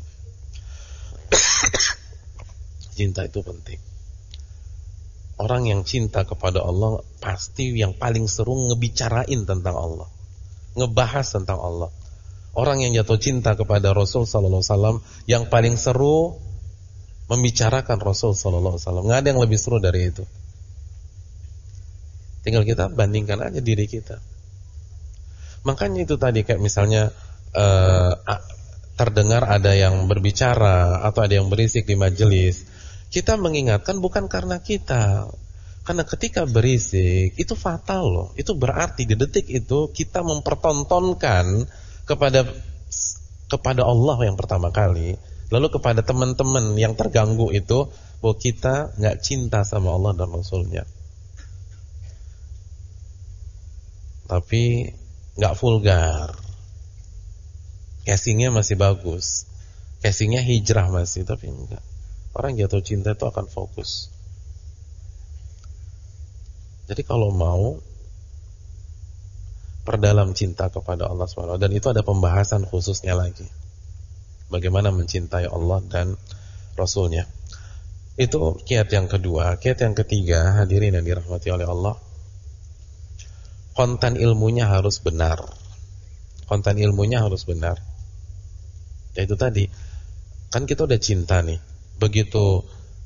Cinta itu penting. Orang yang cinta kepada Allah pasti yang paling seru ngebicarain tentang Allah, ngebahas tentang Allah. Orang yang jatuh cinta kepada Rasul sallallahu alaihi wasallam yang paling seru membicarakan Rasul sallallahu alaihi wasallam. Enggak ada yang lebih seru dari itu. Tinggal kita bandingkan aja diri kita. Makanya itu tadi kayak misalnya terdengar ada yang berbicara atau ada yang berisik di majelis. Kita mengingatkan bukan karena kita. Karena ketika berisik itu fatal loh. Itu berarti di detik itu kita mempertontonkan kepada Allah yang pertama kali, lalu kepada teman-teman yang terganggu itu bahwa kita nggak cinta sama Allah dan Rasulnya. Tapi nggak vulgar. Casingnya masih bagus. Casingnya hijrah masih, tapi enggak. Orang jatuh cinta itu akan fokus. Jadi kalau mau perdalam cinta kepada Allah SWT, dan itu ada pembahasan khususnya lagi. Bagaimana mencintai Allah dan Rasulnya. Itu kiat yang kedua. Kiat yang ketiga, hadirin yang dirahmati oleh Allah, konten ilmunya harus benar. Konten ilmunya harus benar. Ya itu tadi, kan kita udah cinta nih. Begitu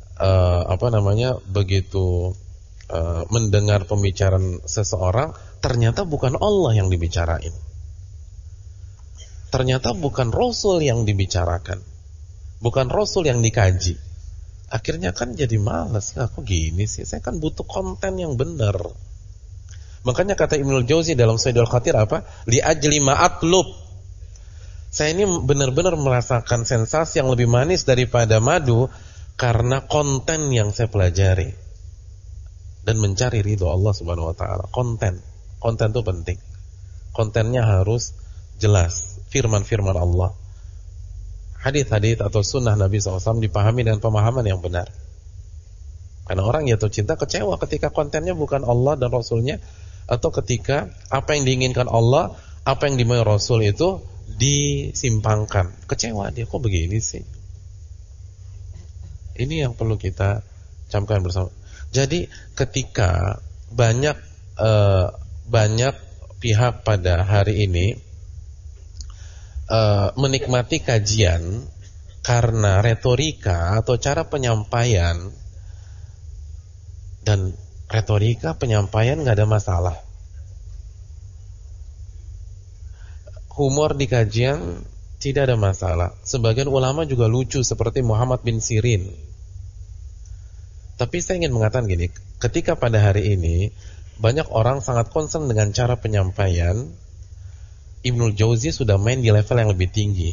begitu mendengar pembicaraan seseorang, ternyata bukan Allah yang dibicarain. Ternyata bukan Rasul yang dibicarakan. Bukan Rasul yang dikaji. Akhirnya kan jadi malas. Kok gini sih? Saya kan butuh konten yang benar. Makanya kata Ibnul Jauzi dalam Sayyidul Khatir apa? Li ajli ma'atlub. Saya ini benar-benar merasakan sensasi yang lebih manis daripada madu karena konten yang saya pelajari dan mencari ridho Allah Subhanahu wa taala. Konten itu penting. Kontennya harus jelas, firman-firman Allah. Hadis-hadis atau sunnah Nabi SAW dipahami dengan pemahaman yang benar. Karena orang jatuh cinta kecewa ketika kontennya bukan Allah dan Rasulnya, atau ketika apa yang diinginkan Allah, apa yang dimau Rasul itu disimpangkan. Kecewa dia, kok begini sih? Ini yang perlu kita camkan bersama. Jadi ketika banyak pihak pada hari ini menikmati kajian karena retorika atau cara penyampaian, dan retorika penyampaian nggak ada masalah. Humor di kajian tidak ada masalah. Sebagian ulama juga lucu seperti Muhammad bin Sirin. Tapi saya ingin mengatakan gini, ketika pada hari ini banyak orang sangat concern dengan cara penyampaian, Ibnul Jauzi sudah main di level yang lebih tinggi.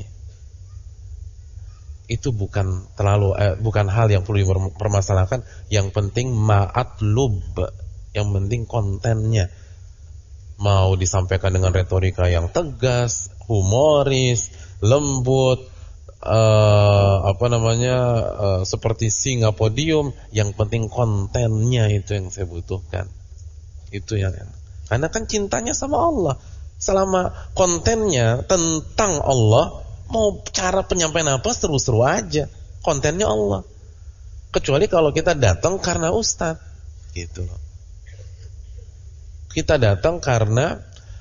Itu bukan hal yang perlu dipermasalahkan. Yang penting ma'atlub, yang penting kontennya. Mau disampaikan dengan retorika yang tegas, humoris, lembut, seperti singa podium. Yang penting kontennya itu yang saya butuhkan. Itu yang karena kan cintanya sama Allah. Selama kontennya tentang Allah, mau cara penyampaian apa seru-seru aja. Kontennya Allah. Kecuali kalau kita datang karena ustaz, gitu loh. Kita datang karena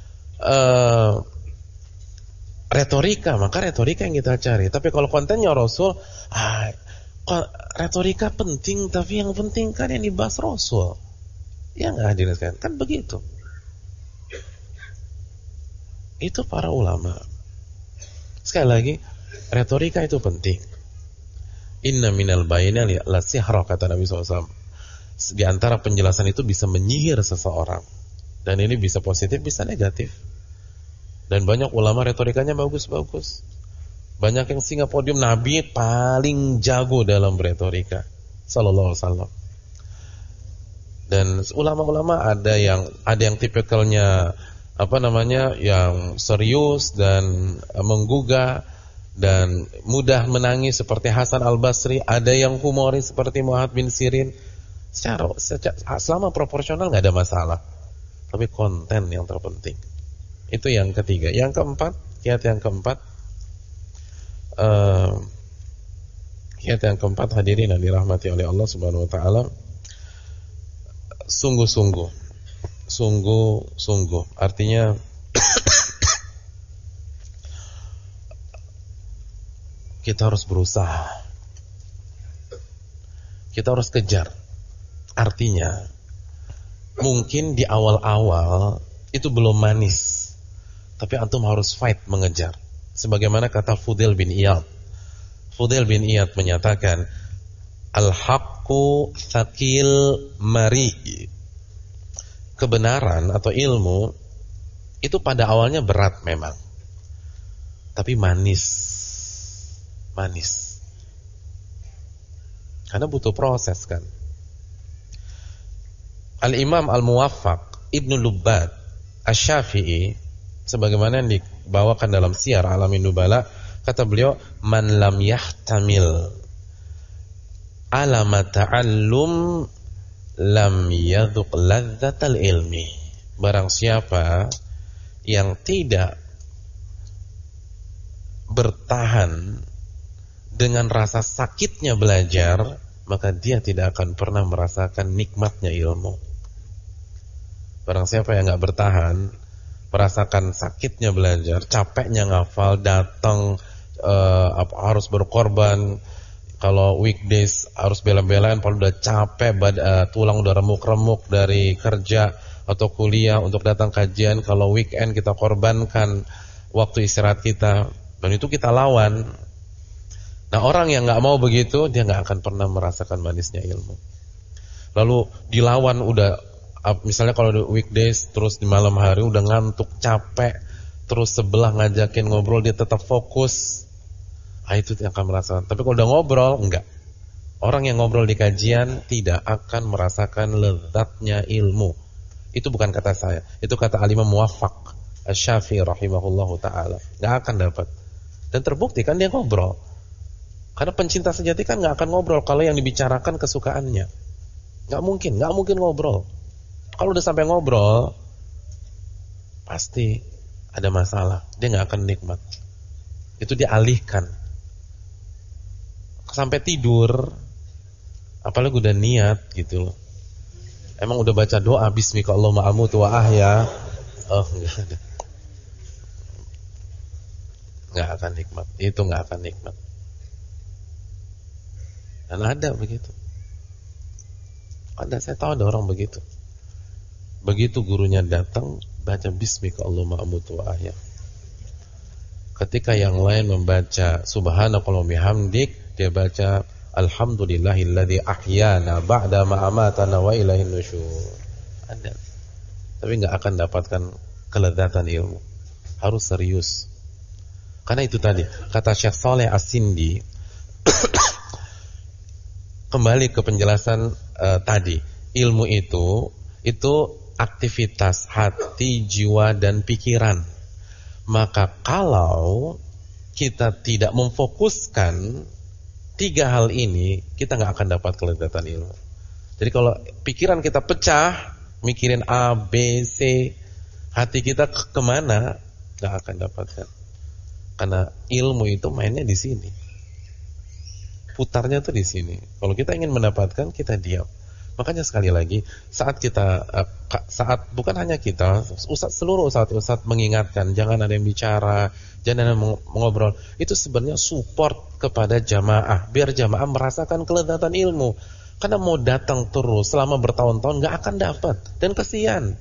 retorika, maka retorika yang kita cari. Tapi kalau kontennya Rasul, retorika penting, tapi yang penting kan yang dibahas Rasul. Ya nggak hadirin sekalian, kan begitu. Itu para ulama. Sekali lagi, retorika itu penting. Inna minal bayna la sihra, kata Nabi SAW. Di antara penjelasan itu bisa menyihir seseorang. Dan ini bisa positif, bisa negatif. Dan banyak ulama retorikanya bagus-bagus. Banyak yang singa podium, Nabi paling jago dalam retorika sallallahu alaihi wasallam. Dan ulama-ulama ada yang tipikalnya yang serius dan menggugah dan mudah menangis seperti Hasan Al-Basri, ada yang humoris seperti Muhammad bin Sirin. Selama proporsional nggak ada masalah. Tapi konten yang terpenting. Itu yang ketiga. Yang keempat, kiat yang keempat hadirin yang dirahmati oleh Allah Subhanahu wa taala. Sungguh-sungguh. Artinya kita harus berusaha. Kita harus kejar. Artinya mungkin di awal-awal itu belum manis, tapi antum harus fight mengejar. Sebagaimana kata Fudail bin Iyad. Fudail bin Iyad menyatakan, al-haqqu thaqil mari. Kebenaran atau ilmu itu pada awalnya berat memang, tapi manis. Karena butuh proses kan. Al-Imam Al-Muwaffaq Ibnu Lubbad Asy-Syafi'i, sebagaimana yang dibawakan dalam Syiar Alamin Nubala, kata beliau, man lam yahtamil ala mata'allum lam yadhuq ladzatal ilmi. Barang siapa yang tidak bertahan dengan rasa sakitnya belajar, maka dia tidak akan pernah merasakan nikmatnya ilmu. Barang siapa yang enggak bertahan, merasakan sakitnya belajar, capeknya ngafal, datang harus berkorban. Kalau weekdays harus bela-belain, kalau udah capek, tulang udah remuk-remuk dari kerja atau kuliah untuk datang kajian. Kalau weekend kita korbankan waktu istirahat kita, dan itu kita lawan. Nah, orang yang nggak mau begitu, dia nggak akan pernah merasakan manisnya ilmu. Lalu dilawan, udah misalnya kalau weekdays terus di malam hari udah ngantuk, capek, terus sebelah ngajakin ngobrol, dia tetap fokus. Itu yang akan merasakan. Tapi kalau udah ngobrol, enggak. Orang yang ngobrol di kajian tidak akan merasakan lezatnya ilmu. Itu bukan kata saya, itu kata Al-Imam Muwaffaq Asy-Syafi'i rahimahullahu taala. Enggak akan dapat. Dan terbukti kan dia ngobrol. Karena pencinta sejati kan enggak akan ngobrol kalau yang dibicarakan kesukaannya. Enggak mungkin ngobrol. Kalau udah sampai ngobrol, pasti ada masalah. Dia enggak akan nikmat. Itu dialihkan. Sampai tidur, apalagi udah niat gitu loh. Emang udah baca doa bismika Allahumma amutu wa ahya, enggak ada. Enggak akan nikmat. Itu enggak akan nikmat. Dan ada begitu. Saya tahu ada orang begitu. Begitu gurunya datang, baca bismika Allahumma amutu wa ahya. Ketika yang lain membaca subhanakallahumma bihamdik, dia baca alhamdulillahilladzi ahyana ba'da ma amatana wa ilaihin nusyur. Ada. Tapi enggak akan dapatkan kelezatan ilmu. Harus serius. Karena itu tadi kata Syekh Saleh As-Sindi kembali ke penjelasan tadi, ilmu itu aktivitas hati, jiwa dan pikiran. Maka kalau kita tidak memfokuskan 3 hal ini, kita nggak akan dapat kelezatan ilmu. Jadi kalau pikiran kita pecah, mikirin A, B, C, hati kita kemana, nggak akan dapatkan. Karena ilmu itu mainnya di sini, putarnya tuh di sini. Kalau kita ingin mendapatkan, kita diam. Makanya sekali lagi, saat bukan hanya kita, seluruh ustadz mengingatkan, jangan ada yang bicara, jangan ada yang mengobrol. Itu sebenarnya support kepada jamaah, biar jamaah merasakan kelezatan ilmu. Karena mau datang terus selama bertahun-tahun nggak akan dapat, dan kasihan.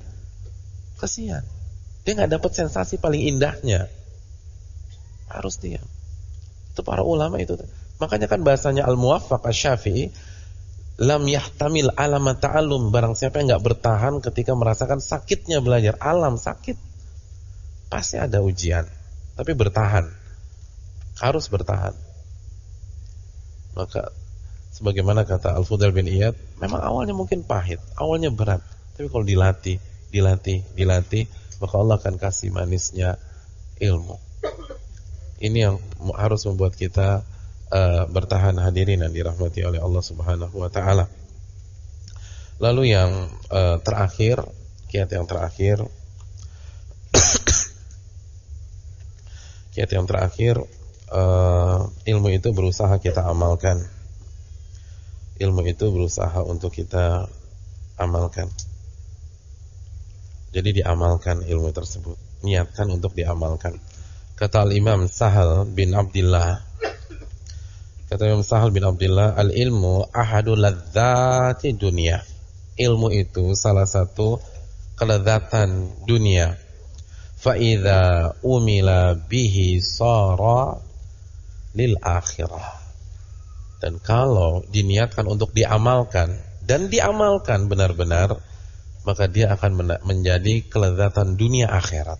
Dia nggak dapat sensasi paling indahnya. Harus diam. Itu para ulama itu. Makanya kan bahasanya Al-Muwaffaq Asy-Syafi'i, lam yahtamil alama ta'allum, barang siapa yang enggak bertahan ketika merasakan sakitnya belajar. Alam sakit, pasti ada ujian, tapi bertahan, harus bertahan. Maka sebagaimana kata Al-Fudail bin Iyad, memang awalnya mungkin pahit, awalnya berat, tapi kalau dilatih, maka Allah akan kasih manisnya ilmu. Ini yang harus membuat kita bertahan, hadirin yang dirahmati oleh Allah Subhanahu wa taala. Lalu yang terakhir, kiat yang terakhir ilmu itu berusaha kita amalkan. Ilmu itu berusaha untuk kita amalkan. Jadi diamalkan ilmu tersebut, niatkan untuk diamalkan. Kata Al-Imam Sahal bin Abdillah, al-ilmu ahadu ladzati dunia. Ilmu itu salah satu kelezatan dunia. Fa idza umila bihi sara lil akhirah. Dan kalau diniatkan untuk diamalkan dan diamalkan benar-benar, maka dia akan menjadi kelezatan dunia akhirat.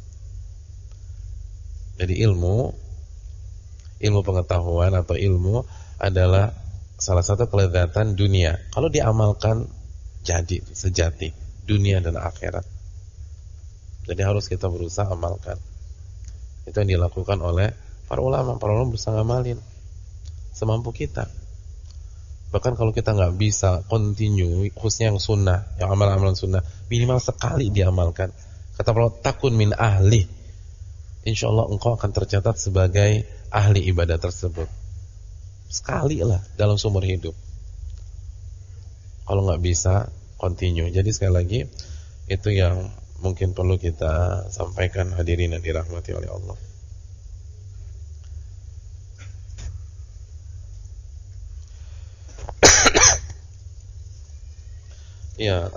Jadi ilmu pengetahuan atau ilmu adalah salah satu kelezatan dunia. Kalau diamalkan jadi sejati dunia dan akhirat. Jadi harus kita berusaha amalkan. Itu yang dilakukan oleh para ulama. Para ulama berusaha ngamalin semampu kita. Bahkan kalau kita nggak bisa continue, khususnya yang sunnah, yang amalan-amalan sunnah, minimal sekali diamalkan. Kata Allah, takun min ahli, insyaallah engkau akan tercatat sebagai ahli ibadah tersebut. Sekali lah dalam seumur hidup. Kalau nggak bisa, continue. Jadi sekali lagi, itu yang mungkin perlu kita sampaikan, hadirin yang dirahmati oleh Allah. Ya,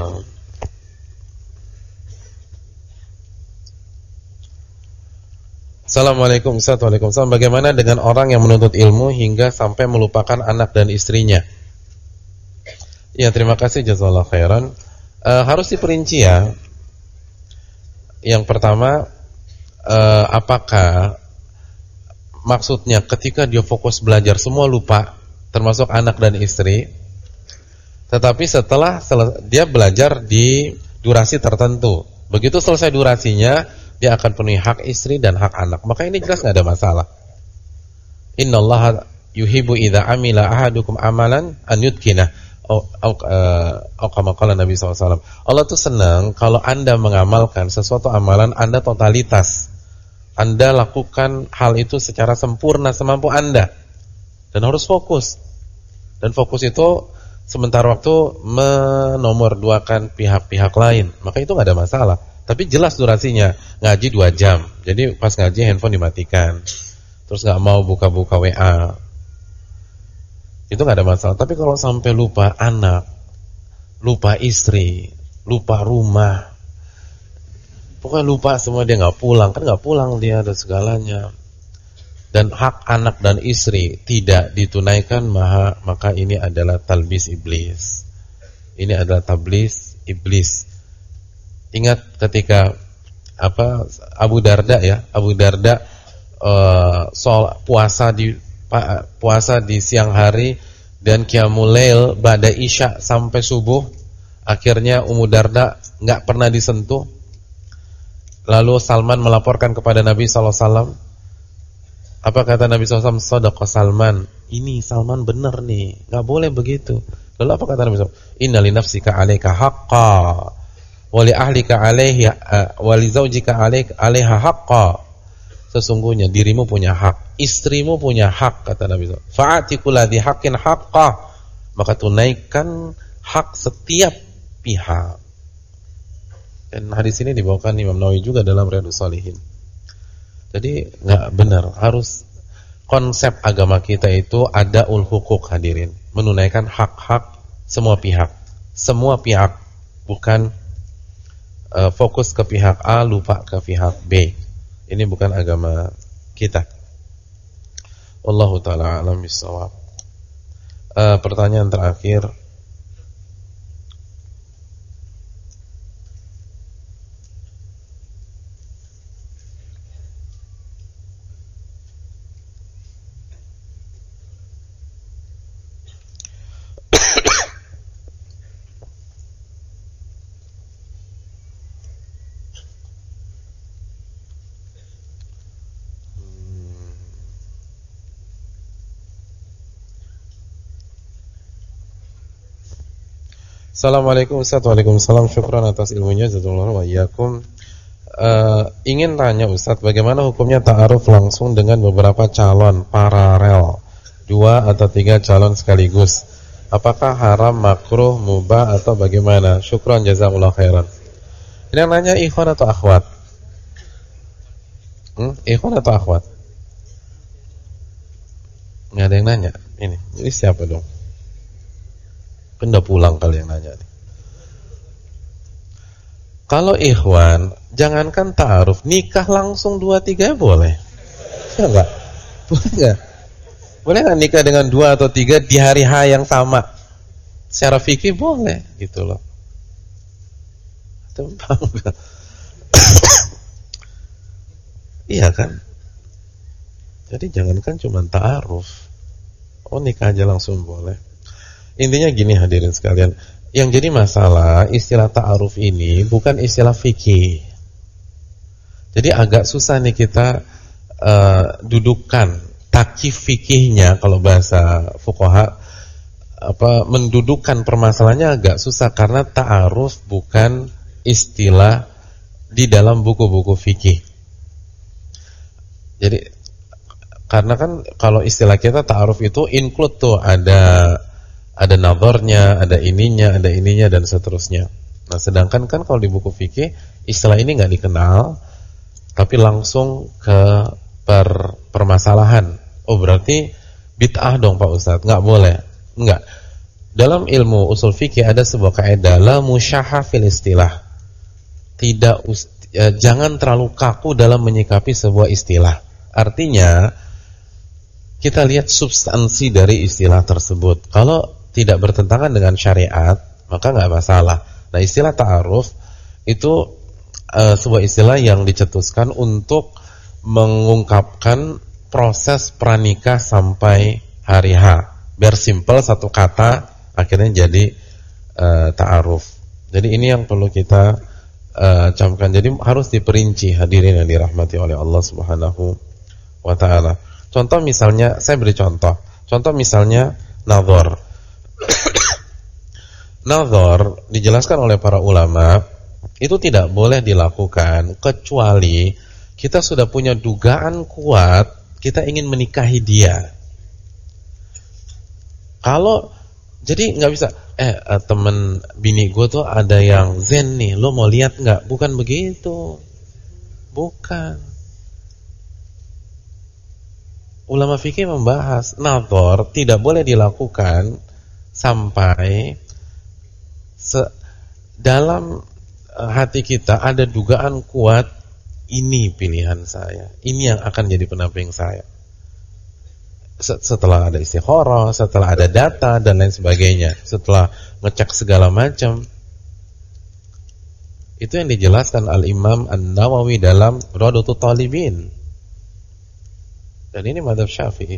Assalamualaikum Ustaz. Waalaikumsalam. Bagaimana dengan orang yang menuntut ilmu hingga sampai melupakan anak dan istrinya? Ya, terima kasih, jazakallahu khairan. Harus diperinci ya. Yang pertama, apakah maksudnya ketika dia fokus belajar semua lupa, termasuk anak dan istri? Tetapi setelah dia belajar di durasi tertentu, begitu selesai durasinya, dia akan penuhi hak istri dan hak anak. Maka ini jelas nggak ada masalah. Innallaha yuhibbu idza amila ahadukum amalan an yutqina. Kama qala Nabi SAW. Allah tuh senang kalau Anda mengamalkan sesuatu amalan, Anda totalitas. Anda lakukan hal itu secara sempurna semampu Anda. Dan harus fokus. Dan fokus itu sementara waktu menomorduakan pihak-pihak lain, maka itu nggak ada masalah. Tapi jelas durasinya, ngaji 2 jam. Jadi pas ngaji handphone dimatikan, terus nggak mau buka-buka WA, itu nggak ada masalah. Tapi kalau sampai lupa anak, lupa istri, lupa rumah, pokoknya lupa semua, dia nggak pulang, kan nggak pulang dia, ada segalanya. Dan hak anak dan istri tidak ditunaikan, maka ini adalah talbis iblis. Ini adalah tablis iblis. Ingat ketika Abu Darda puasa di siang hari dan qiyamul lail ba'da isya sampai subuh, akhirnya Ummu Darda enggak pernah disentuh. Lalu Salman melaporkan kepada Nabi sallallahu alaihi wasallam, Apa kata Nabi SAW? Shadaqa Salman. Ini Salman benar nih, nggak boleh begitu. Lalu apa kata Nabi SAW? Inna li nafsika 'alaika haqqan wa li ahlika 'alaihi wa li zaujika 'alaiha haqqan. Sesungguhnya dirimu punya hak, istrimu punya hak, kata Nabi SAW. Fa'ati kulli haqqin haqqah. Maka tunaikan hak setiap pihak. Dan hadis ini dibawakan Imam Nawawi juga dalam Riyadhus Shalihin. Jadi nggak benar, harus konsep agama kita itu ada hukuk, hadirin, menunaikan hak-hak semua pihak, bukan fokus ke pihak A lupa ke pihak B. Ini bukan agama kita. Wallahu taala alam bissawab. Pertanyaan terakhir. Assalamualaikum Ustaz. Waalaikumsalam. Syukran atas ilmunya, jazakallahu wa iyyakum. Ingin tanya Ustaz, bagaimana hukumnya ta'aruf langsung dengan beberapa calon paralel, 2 atau 3 calon sekaligus? Apakah haram, makruh, mubah atau bagaimana? Syukran, jazakallahu khairan. Ini yang nanya ikhwan atau akhwat? Ikhwan atau akhwat? Nggak ada yang nanya. Ini siapa dong? Udah pulang kali yang nanya nih. Kalau ikhwan, jangankan ta'aruf, nikah langsung 2-3 boleh. Ya enggak? Boleh enggak? Boleh enggak nikah dengan 2 atau 3 di hari H yang sama? Secara fikih boleh gitu loh. Tembang enggak? Iya kan? Jadi jangankan cuma ta'aruf, nikah aja langsung boleh. Intinya gini hadirin sekalian, yang jadi masalah istilah ta'aruf ini bukan istilah fikih. Jadi agak susah nih kita dudukkan takif fikihnya, kalau bahasa fuqaha mendudukkan permasalahannya agak susah karena ta'aruf bukan istilah di dalam buku-buku fikih. Jadi karena kan kalau istilah kita ta'aruf itu include tuh ada nazarnya, ada ininya, dan seterusnya. Nah, sedangkan kan kalau di buku fikih istilah ini nggak dikenal, tapi langsung ke permasalahan. Oh, berarti bid'ah dong Pak Ustadz, nggak boleh? Nggak. Dalam ilmu usul fikih ada sebuah kaidah, la musyahha fil istilah. Jangan terlalu kaku dalam menyikapi sebuah istilah. Artinya kita lihat substansi dari istilah tersebut. Kalau tidak bertentangan dengan syariat, maka nggak masalah. Nah, istilah ta'aruf itu sebuah istilah yang dicetuskan untuk mengungkapkan proses pranikah sampai hari H. Biar simpel satu kata akhirnya jadi ta'aruf. Jadi ini yang perlu kita camkan. Jadi harus diperinci, hadirin yang dirahmati oleh Allah Subhanahu wa taala. Contoh misalnya, saya beri contoh. Contoh misalnya nazar. Nazar dijelaskan oleh para ulama itu tidak boleh dilakukan kecuali kita sudah punya dugaan kuat kita ingin menikahi dia. Kalau jadi nggak bisa temen bini gue tuh ada yang zen nih, lo mau lihat nggak? Bukan begitu, bukan. Ulama fikih membahas nazar tidak boleh dilakukan sampai dalam hati kita ada dugaan kuat, ini pilihan saya, ini yang akan jadi pendamping saya. Setelah ada istikharah, setelah ada data dan lain sebagainya, setelah ngecek segala macam. Itu yang dijelaskan Al-Imam An-Nawawi dalam Riyadhut Talibin. Dan ini mazhab Syafi'i.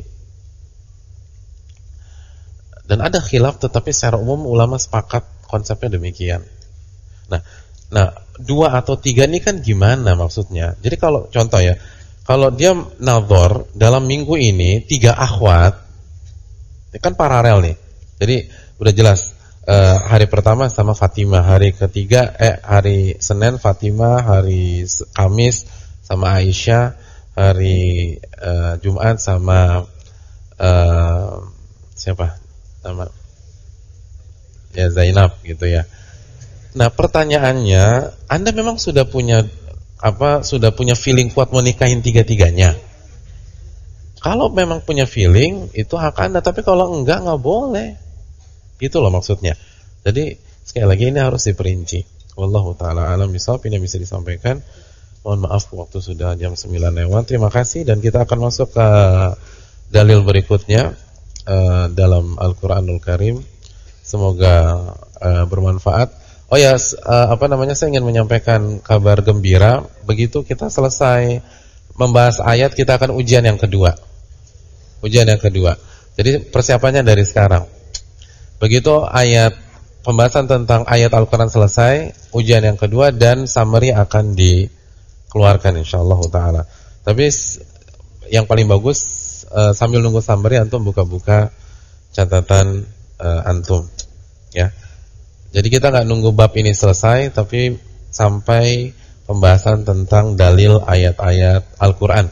Dan ada khilaf, tetapi secara umum ulama sepakat konsepnya demikian. Nah, 2 atau 3 ini kan gimana maksudnya? Jadi kalau contoh ya, Kalau dia nadhor dalam minggu ini 3 akhwat, ini kan paralel nih. Jadi udah jelas hari pertama sama Fatimah, hari ketiga hari Senin Fatimah, hari Kamis sama Aisyah, hari Jumat sama siapa? Nama ya Zainab gitu ya. Nah, pertanyaannya, Anda memang sudah punya feeling kuat mau nikahin 3-tiganya? Kalau memang punya feeling, itu hak Anda. Tapi kalau enggak boleh. Itu loh maksudnya. Jadi sekali lagi ini harus diperinci. Wallahu ta'ala alam bisawab. Ini bisa disampaikan. Mohon maaf waktu sudah jam 9 lewat. Terima kasih dan kita akan masuk ke dalil berikutnya dalam Al-Quranul Karim. Semoga bermanfaat. Oh ya, saya ingin menyampaikan kabar gembira. Begitu kita selesai membahas ayat, kita akan ujian yang kedua. Jadi persiapannya dari sekarang. Begitu pembahasan tentang ayat Al-Quran selesai, ujian yang kedua dan summary akan dikeluarkan insyaallah ta'ala. Tapi yang paling bagus sambil nunggu summary antum buka-buka catatan antum, ya. Jadi kita nggak nunggu bab ini selesai, tapi sampai pembahasan tentang dalil ayat-ayat Al-Quran.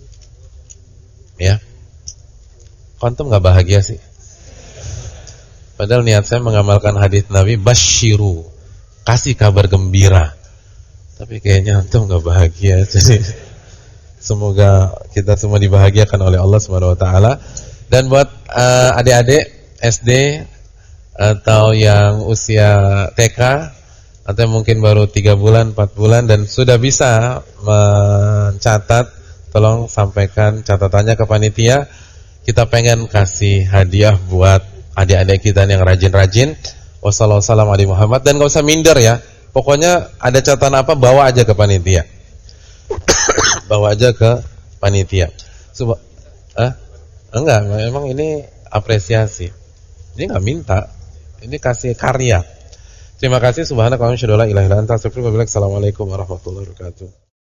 Ya, antum nggak bahagia sih? Padahal niat saya mengamalkan hadis Nabi, basyiru, kasih kabar gembira. Tapi kayaknya antum nggak bahagia. Jadi semoga kita semua dibahagiakan oleh Allah Subhanahu Wa Taala. Dan buat adik-adik SD atau yang usia TK atau mungkin baru 3 bulan, 4 bulan dan sudah bisa mencatat, tolong sampaikan catatannya ke panitia. Kita pengen kasih hadiah buat adik-adik kita yang rajin-rajin. Wassalamualaikum warahmatullahi wabarakatuh. Dan gak usah minder ya. Pokoknya ada catatan apa, bawa aja ke panitia. Bawa aja ke panitia. Enggak, memang ini apresiasi. Ini gak minta. Ini kasih karya. Terima kasih. Subhanakallahumma wa bihamdika, asyhadu an la ilaha illa anta, astaghfiruka wa atubu ilaik. Assalamualaikum warahmatullahi wabarakatuh.